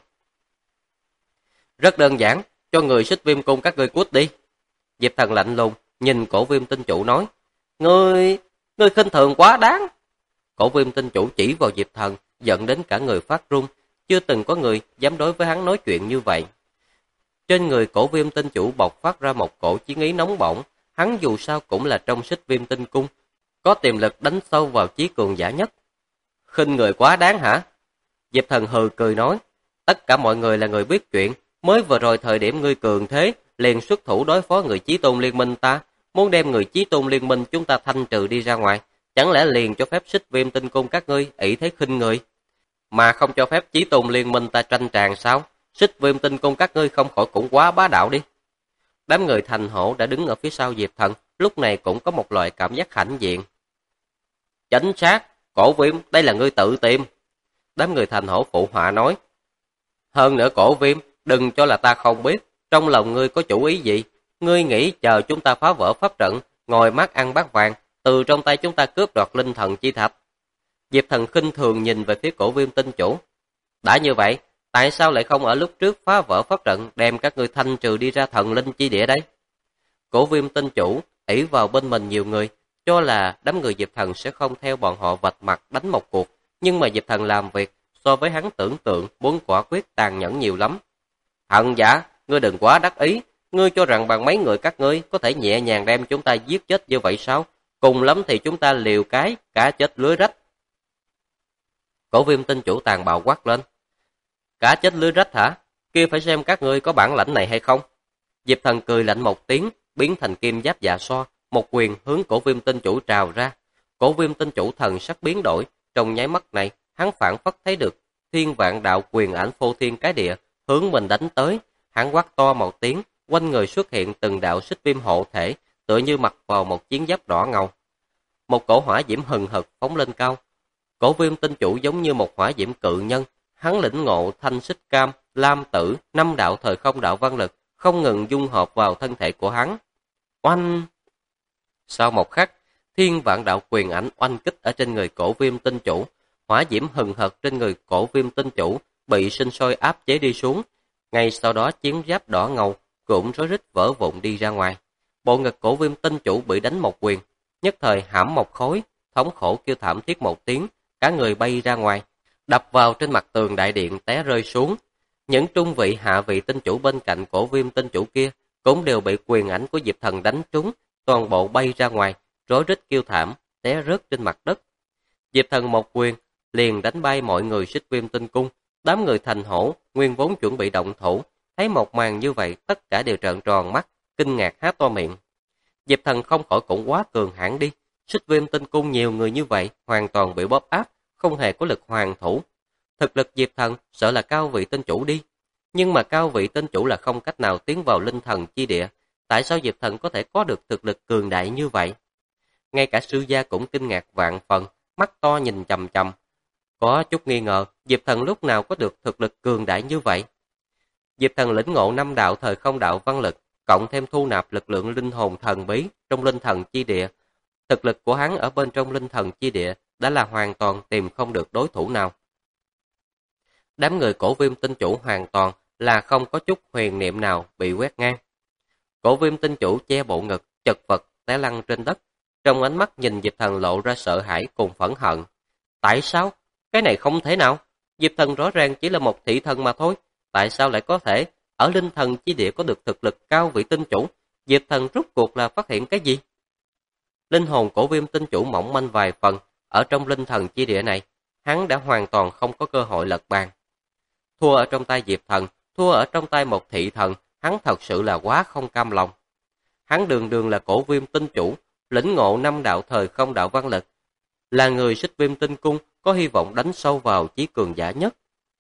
Rất đơn giản, cho người Xích Viêm cung các ngươi cút đi. Diệp Thần lạnh lùng nhìn Cổ Viêm tinh chủ nói, Ngươi khinh thường quá đáng. Cổ Viêm tinh chủ chỉ vào Diệp Thần, giận đến cả người phát run, chưa từng có người dám đối với hắn nói chuyện như vậy. Trên người Cổ Viêm tinh chủ bộc phát ra một cổ chiến ý nóng bỏng, hắn dù sao cũng là trong Xích Viêm tinh cung, có tiềm lực đánh sâu vào chí cường giả nhất. Khinh người quá đáng hả? Diệp Thần hừ cười nói, tất cả mọi người là người biết chuyện, mới vừa rồi thời điểm ngươi cường thế, liền xuất thủ đối phó người Chí Tôn Liên Minh ta, muốn đem người Chí Tôn Liên Minh chúng ta thanh trừ đi ra ngoài, chẳng lẽ liền cho phép Xích Viêm tinh cung các ngươi ỷ thế khinh người, mà không cho phép Chí Tôn Liên Minh ta tranh tràng sao? Xích Viêm tinh cung các ngươi không khỏi cũng quá bá đạo đi. Đám người Thành Hổ đã đứng ở phía sau Diệp Thần, lúc này cũng có một loại cảm giác hãnh diện. Chính xác, Cổ Viêm, đây là ngươi tự tìm. Đám người Thành Hổ phụ họa nói. Hơn nữa Cổ Viêm, đừng cho là ta không biết, trong lòng ngươi có chủ ý gì? Ngươi nghĩ chờ chúng ta phá vỡ pháp trận, ngồi mắt ăn bát vàng, từ trong tay chúng ta cướp đoạt linh thần chi thạch. Diệp Thần khinh thường nhìn về phía Cổ Viêm tinh chủ. Đã như vậy, tại sao lại không ở lúc trước phá vỡ pháp trận, đem các ngươi thanh trừ đi ra thần linh chi địa đây? Cổ Viêm tinh chủ ỷ vào bên mình nhiều người, cho là đám người Diệp Thần sẽ không theo bọn họ vạch mặt đánh một cuộc, nhưng mà Diệp Thần làm việc so với hắn tưởng tượng muốn quả quyết tàn nhẫn nhiều lắm. Hận giả, ngươi đừng quá đắc ý, ngươi cho rằng bằng mấy người các ngươi có thể nhẹ nhàng đem chúng ta giết chết như vậy sao? Cùng lắm thì chúng ta liều cái, cá chết lưới rách. Cổ Viêm tinh chủ tàn bạo quát lên. Cá chết lưới rách hả? Kia phải xem các ngươi có bản lãnh này hay không? Diệp Thần cười lạnh một tiếng, biến thành kim giáp dạ xoa, một quyền hướng Cổ Viêm tinh chủ trào ra. Cổ Viêm tinh chủ thần sắc biến đổi, trong nháy mắt này, hắn phản phất thấy được thiên vạn đạo quyền ảnh phô thiên cái địa hướng mình đánh tới. Hắn quát to một tiếng, quanh người xuất hiện từng đạo xích viêm hộ thể, tựa như mặc vào một chiến giáp đỏ ngầu. Một cổ hỏa diễm hừng hực phóng lên cao. Cổ Viêm tinh chủ giống như một hỏa diễm cự nhân, hắn lĩnh ngộ thanh xích cam, lam tử, năm đạo thời không đạo văn lực, không ngừng dung hợp vào thân thể của hắn. Oanh! Sau một khắc, thiên vạn đạo quyền ảnh oanh kích ở trên người Cổ Viêm tinh chủ, hỏa diễm hừng hực trên người Cổ Viêm tinh chủ bị sinh sôi áp chế đi xuống. Ngay sau đó chiến giáp đỏ ngầu cũng rối rít vỡ vụn đi ra ngoài. Bộ ngực Cổ Viêm tinh chủ bị đánh một quyền, nhất thời hãm một khối, thống khổ kêu thảm thiết một tiếng, cả người bay ra ngoài, đập vào trên mặt tường đại điện té rơi xuống. Những trung vị hạ vị tinh chủ bên cạnh Cổ Viêm tinh chủ kia cũng đều bị quyền ảnh của Diệp Thần đánh trúng, toàn bộ bay ra ngoài, rối rít kêu thảm, té rớt trên mặt đất. Diệp Thần một quyền liền đánh bay mọi người Xích Viêm tinh cung. Đám người Thành Hổ nguyên vốn chuẩn bị động thủ, thấy một màn như vậy tất cả đều trợn tròn mắt, kinh ngạc há to miệng. Diệp Thần không khỏi cũng quá cường hãn đi, Xích Viêm tinh cung nhiều người như vậy hoàn toàn bị bóp áp, không hề có lực hoàn thủ. Thực lực Diệp Thần sợ là cao vị tinh chủ đi, nhưng mà cao vị tinh chủ là không cách nào tiến vào linh thần chi địa, tại sao Diệp Thần có thể có được thực lực cường đại như vậy? Ngay cả sư gia cũng kinh ngạc vạn phần, mắt to nhìn chằm chằm, có chút nghi ngờ Diệp Thần lúc nào có được thực lực cường đại như vậy. Diệp Thần lĩnh ngộ năm đạo thời không đạo văn lực, cộng thêm thu nạp lực lượng linh hồn thần bí trong linh thần chi địa. Thực lực của hắn ở bên trong linh thần chi địa đã là hoàn toàn tìm không được đối thủ nào. Đám người Cổ Viêm tinh chủ hoàn toàn là không có chút huyền niệm nào bị quét ngang. Cổ Viêm tinh chủ che bộ ngực, chật vật té lăn trên đất, trong ánh mắt nhìn Diệp Thần lộ ra sợ hãi cùng phẫn hận. Tại sao? Cái này không thể nào. Diệp Thần rõ ràng chỉ là một thị thần mà thôi. Tại sao lại có thể ở linh thần chi địa có được thực lực cao vị tinh chủ? Diệp Thần rốt cuộc là phát hiện cái gì? Linh hồn của Viêm Tinh Chủ mỏng manh vài phần, ở trong linh thần chi địa này, hắn đã hoàn toàn không có cơ hội lật bàn. Thua ở trong tay Diệp Thần, thua ở trong tay một thị thần, hắn thật sự là quá không cam lòng. Hắn đường đường là cổ Viêm Tinh Chủ, lĩnh ngộ 5 đạo thời không đạo văn lực, là người Xích Viêm Tinh Cung có hy vọng đánh sâu vào chí cường giả nhất.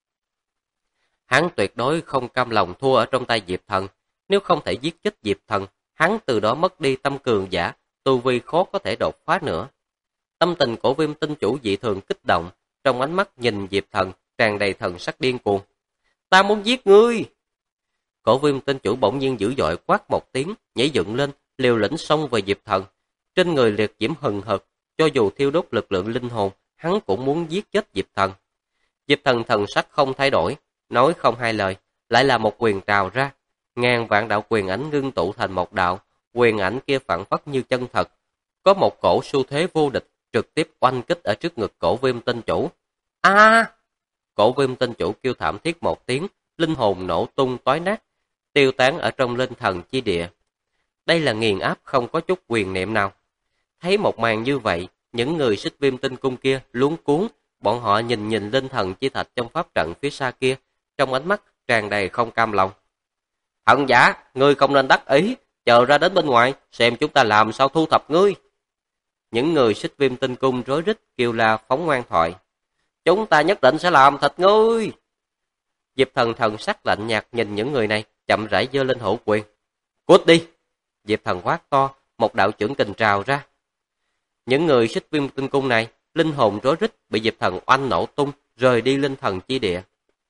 Hắn tuyệt đối không cam lòng thua ở trong tay Diệp Thần, nếu không thể giết chết Diệp Thần, hắn từ đó mất đi tâm cường giả, tu vi khó có thể đột phá nữa. Tâm tình của Viêm Tinh Chủ dị thường kích động, trong ánh mắt nhìn Diệp Thần tràn đầy thần sắc điên cuồng. Ta muốn giết ngươi! Cổ Viêm Tinh Chủ bỗng nhiên dữ dội quát một tiếng, nhảy dựng lên, liều lĩnh xông về Diệp Thần. Trên người liệt diễm hừng hực, cho dù thiêu đốt lực lượng linh hồn, hắn cũng muốn giết chết Diệp Thần. Diệp Thần thần sắc không thay đổi, nói không hai lời, lại là một quyền trào ra. Ngàn vạn đạo quyền ảnh ngưng tụ thành một đạo, quyền ảnh kia phản phất như chân thật. Có một cổ xu thế vô địch, trực tiếp oanh kích ở trước ngực cổ Viêm Tinh Chủ. A! Cổ Viêm Tinh Chủ kêu thảm thiết một tiếng, linh hồn nổ tung toái nát, tiêu tán ở trong linh thần chi địa. Đây là nghiền áp không có chút quyền niệm nào. Thấy một màn như vậy, những người Xích Viêm Tinh Cung kia luống cuống, bọn họ nhìn linh thần chi thạch trong pháp trận phía xa kia, trong ánh mắt tràn đầy không cam lòng. Thần giả, ngươi không nên đắc ý, chờ ra đến bên ngoài, xem chúng ta làm sao thu thập ngươi. Những người Xích Viêm Tinh Cung rối rít kêu la phóng ngoan thoại. Chúng ta nhất định sẽ làm thịt ngươi. Diệp Thần thần sắc lạnh nhạt nhìn những người này, chậm rãi giơ lên hổ quyền. Cút đi! Diệp Thần quát to, một đạo chưởng kình trào ra. Những người Xích Viêm Tinh Cung này, linh hồn rối rít bị Diệp Thần oanh nổ tung, rời đi linh thần chi địa.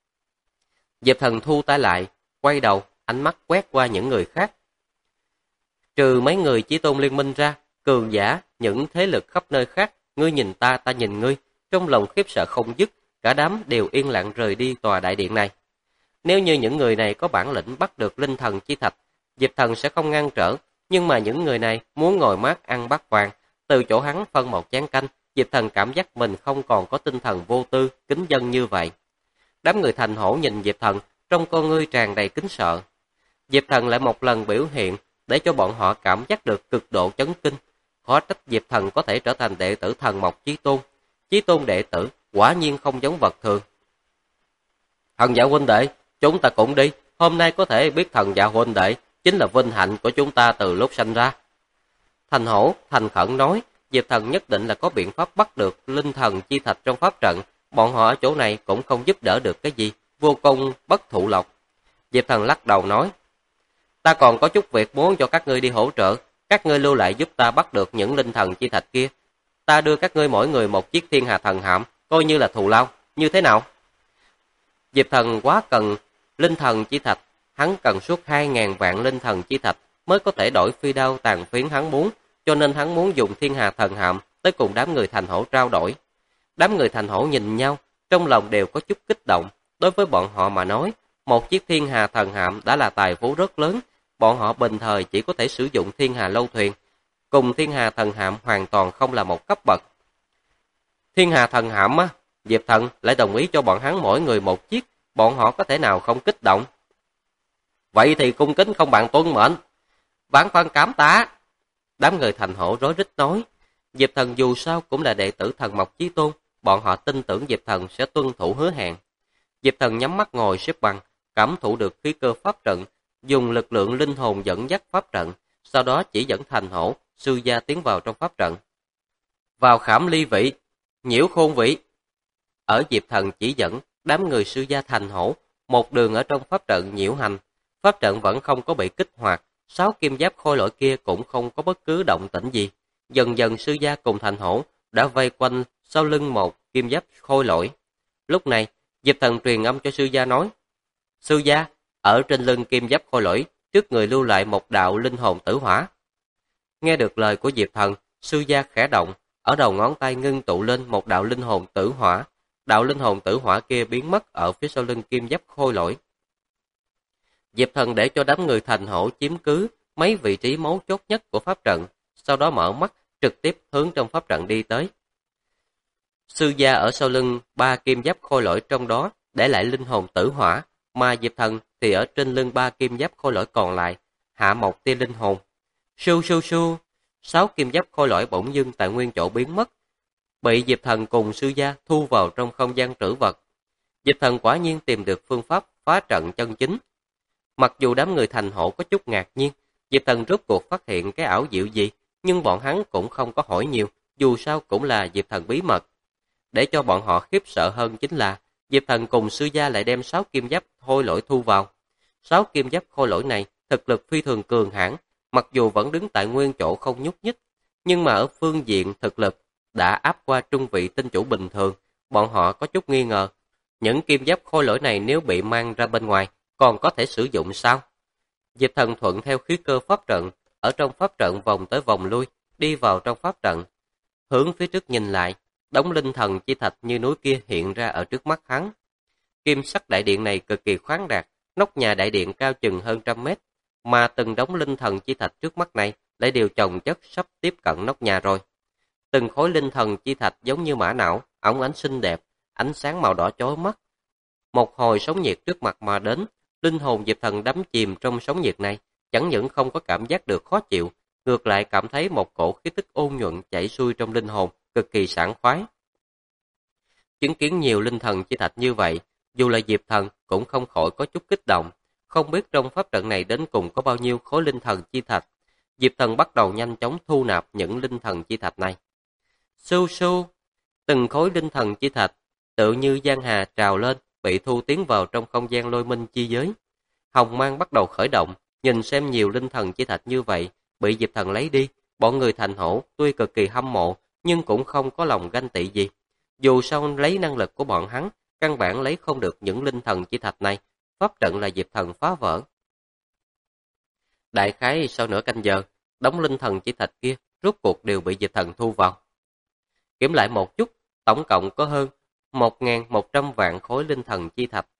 Diệp Thần thu tay lại, quay đầu, ánh mắt quét qua những người khác. Trừ mấy người Chí Tôn Liên Minh ra, cường giả, những thế lực khắp nơi khác, ngươi nhìn ta, ta nhìn ngươi, trong lòng khiếp sợ không dứt, cả đám đều yên lặng rời đi tòa đại điện này. Nếu như những người này có bản lĩnh bắt được linh thần chi thạch, Diệp Thần sẽ không ngăn trở, nhưng mà những người này muốn ngồi mát ăn bát vàng, từ chỗ hắn phân một chén canh, Diệp Thần cảm giác mình không còn có tinh thần vô tư, kính dân như vậy. Đám người Thành Hổ nhìn Diệp Thần, trong con ngươi tràn đầy kính sợ. Diệp Thần lại một lần biểu hiện, để cho bọn họ cảm giác được cực độ chấn kinh. Khó trách Diệp Thần có thể trở thành đệ tử Thần Mộc Chí Tôn. Chí Tôn đệ tử, quả nhiên không giống vật thường. Thần giả huynh đệ, chúng ta cũng đi, hôm nay có thể biết thần giả huynh đệ, chính là vinh hạnh của chúng ta từ lúc sanh ra. Thành Hổ thành khẩn nói, Diệp Thần nhất định là có biện pháp bắt được linh thần chi thạch trong pháp trận, bọn họ ở chỗ này cũng không giúp đỡ được cái gì, vô công bất thụ lộc. Diệp Thần lắc đầu nói, ta còn có chút việc muốn cho các ngươi đi hỗ trợ, các ngươi lưu lại giúp ta bắt được những linh thần chi thạch kia. Ta đưa các ngươi mỗi người một chiếc thiên hà thần hạm, coi như là thù lao, như thế nào? Diệp Thần quá cần linh thần chi thạch, hắn cần suốt 2.000 vạn linh thần chi thạch mới có thể đổi phi đao tàn phiến hắn muốn, cho nên hắn muốn dùng thiên hà thần hạm tới cùng đám người Thành Hổ trao đổi. Đám người Thành Hổ nhìn nhau, trong lòng đều có chút kích động, đối với bọn họ mà nói, một chiếc thiên hà thần hạm đã là tài phú rất lớn, bọn họ bình thời chỉ có thể sử dụng thiên hà lâu thuyền, cùng thiên hà thần hạm hoàn toàn không là một cấp bậc. Thiên hà thần hạm á, Diệp Thần lại đồng ý cho bọn hắn mỗi người một chiếc, bọn họ có thể nào không kích động. Vậy thì cung kính không bạn tuân mệnh. Vãn phân cảm tạ. Đám người Thành Hổ rối rít nói, Diệp Thần dù sao cũng là đệ tử Thần Mộc Chí Tôn, bọn họ tin tưởng Diệp Thần sẽ tuân thủ hứa hẹn. Diệp Thần nhắm mắt ngồi xếp bằng, cảm thụ được khí cơ pháp trận, dùng lực lượng linh hồn dẫn dắt pháp trận, sau đó chỉ dẫn Thành Hổ, Sư Gia tiến vào trong pháp trận. Vào khảm ly vị, nhiễu khôn vị. Ở Diệp Thần chỉ dẫn, đám người Sư Gia Thành Hổ, một đường ở trong pháp trận nhiễu hành. Pháp trận vẫn không có bị kích hoạt, 6 kim giáp khôi lỗi kia cũng không có bất cứ động tĩnh gì. Dần dần Sư Gia cùng Thành Hổ đã vây quanh sau lưng một kim giáp khôi lỗi. Lúc này, Diệp Thần truyền âm cho Sư Gia nói, Sư Gia, ở trên lưng kim giáp khôi lỗi, trước người lưu lại một đạo linh hồn tử hỏa. Nghe được lời của Diệp Thần, Sư Gia khẽ động, ở đầu ngón tay ngưng tụ lên một đạo linh hồn tử hỏa. Đạo linh hồn tử hỏa kia biến mất ở phía sau lưng kim giáp khôi lỗi. Diệp Thần để cho đám người Thành Hổ chiếm cứ mấy vị trí mấu chốt nhất của pháp trận, sau đó mở mắt trực tiếp hướng trong pháp trận đi tới. Sư Gia ở sau lưng 3 kim giáp khôi lỗi trong đó để lại linh hồn tử hỏa, mà Diệp Thần thì ở trên lưng 3 kim giáp khôi lỗi còn lại hạ một tia linh hồn. Su su su, 6 kim giáp khôi lỗi bỗng dưng tại nguyên chỗ biến mất, bị Diệp Thần cùng sư gia thu vào trong không gian trữ vật. Diệp Thần quả nhiên tìm được phương pháp phá trận chân chính. Mặc dù đám người thành hổ có chút ngạc nhiên, Diệp Thần rốt cuộc phát hiện cái ảo diệu gì, nhưng bọn hắn cũng không có hỏi nhiều, dù sao cũng là Diệp Thần bí mật. Để cho bọn họ khiếp sợ hơn chính là, Diệp Thần cùng sư gia lại đem 6 kim giáp khôi lỗi thu vào. 6 kim giáp khôi lỗi này thực lực phi thường cường hãn, mặc dù vẫn đứng tại nguyên chỗ không nhúc nhích, nhưng mà ở phương diện thực lực đã áp qua trung vị tinh chủ bình thường, bọn họ có chút nghi ngờ. Những kim giáp khôi lỗi này nếu bị mang ra bên ngoài, còn có thể sử dụng sao? Diệp Thần thuận theo khí cơ pháp trận, ở trong pháp trận vòng tới vòng lui, đi vào trong pháp trận. Hướng phía trước nhìn lại, đống linh thần chi thạch như núi kia hiện ra ở trước mắt hắn. Kim sắc đại điện này cực kỳ khoáng đạt, nóc nhà đại điện cao chừng hơn 100 mét, mà từng đống linh thần chi thạch trước mắt này lại đều chồng chất sắp tiếp cận nóc nhà rồi. Từng khối linh thần chi thạch giống như mã não, óng ánh xinh đẹp, ánh sáng màu đỏ chói mắt. Một hồi sóng nhiệt trước mặt mà đến, linh hồn Diệp Thần đắm chìm trong sóng nhiệt này, chẳng những không có cảm giác được khó chịu, ngược lại cảm thấy một cổ khí tức ôn nhuận chảy xuôi trong linh hồn, cực kỳ sảng khoái. Chứng kiến nhiều linh thần chi thạch như vậy, dù là Diệp Thần cũng không khỏi có chút kích động, không biết trong pháp trận này đến cùng có bao nhiêu khối linh thần chi thạch. Diệp Thần bắt đầu nhanh chóng thu nạp những linh thần chi thạch này. Su su, từng khối linh thần chi thạch tự như giang hà trào lên, bị thu tiến vào trong không gian lôi minh chi giới. Hồng mang bắt đầu khởi động, nhìn xem nhiều linh thần chi thạch như vậy, bị Diệp Thần lấy đi, bọn người thành hổ tuy cực kỳ hâm mộ, nhưng cũng không có lòng ganh tị gì. Dù sao lấy năng lực của bọn hắn, căn bản lấy không được những linh thần chi thạch này, pháp trận là Diệp Thần phá vỡ. Đại khái sau nửa canh giờ, đống linh thần chi thạch kia rốt cuộc đều bị Diệp Thần thu vào. Kiểm lại một chút, tổng cộng có hơn 1.100 vạn khối linh thần chi thạch,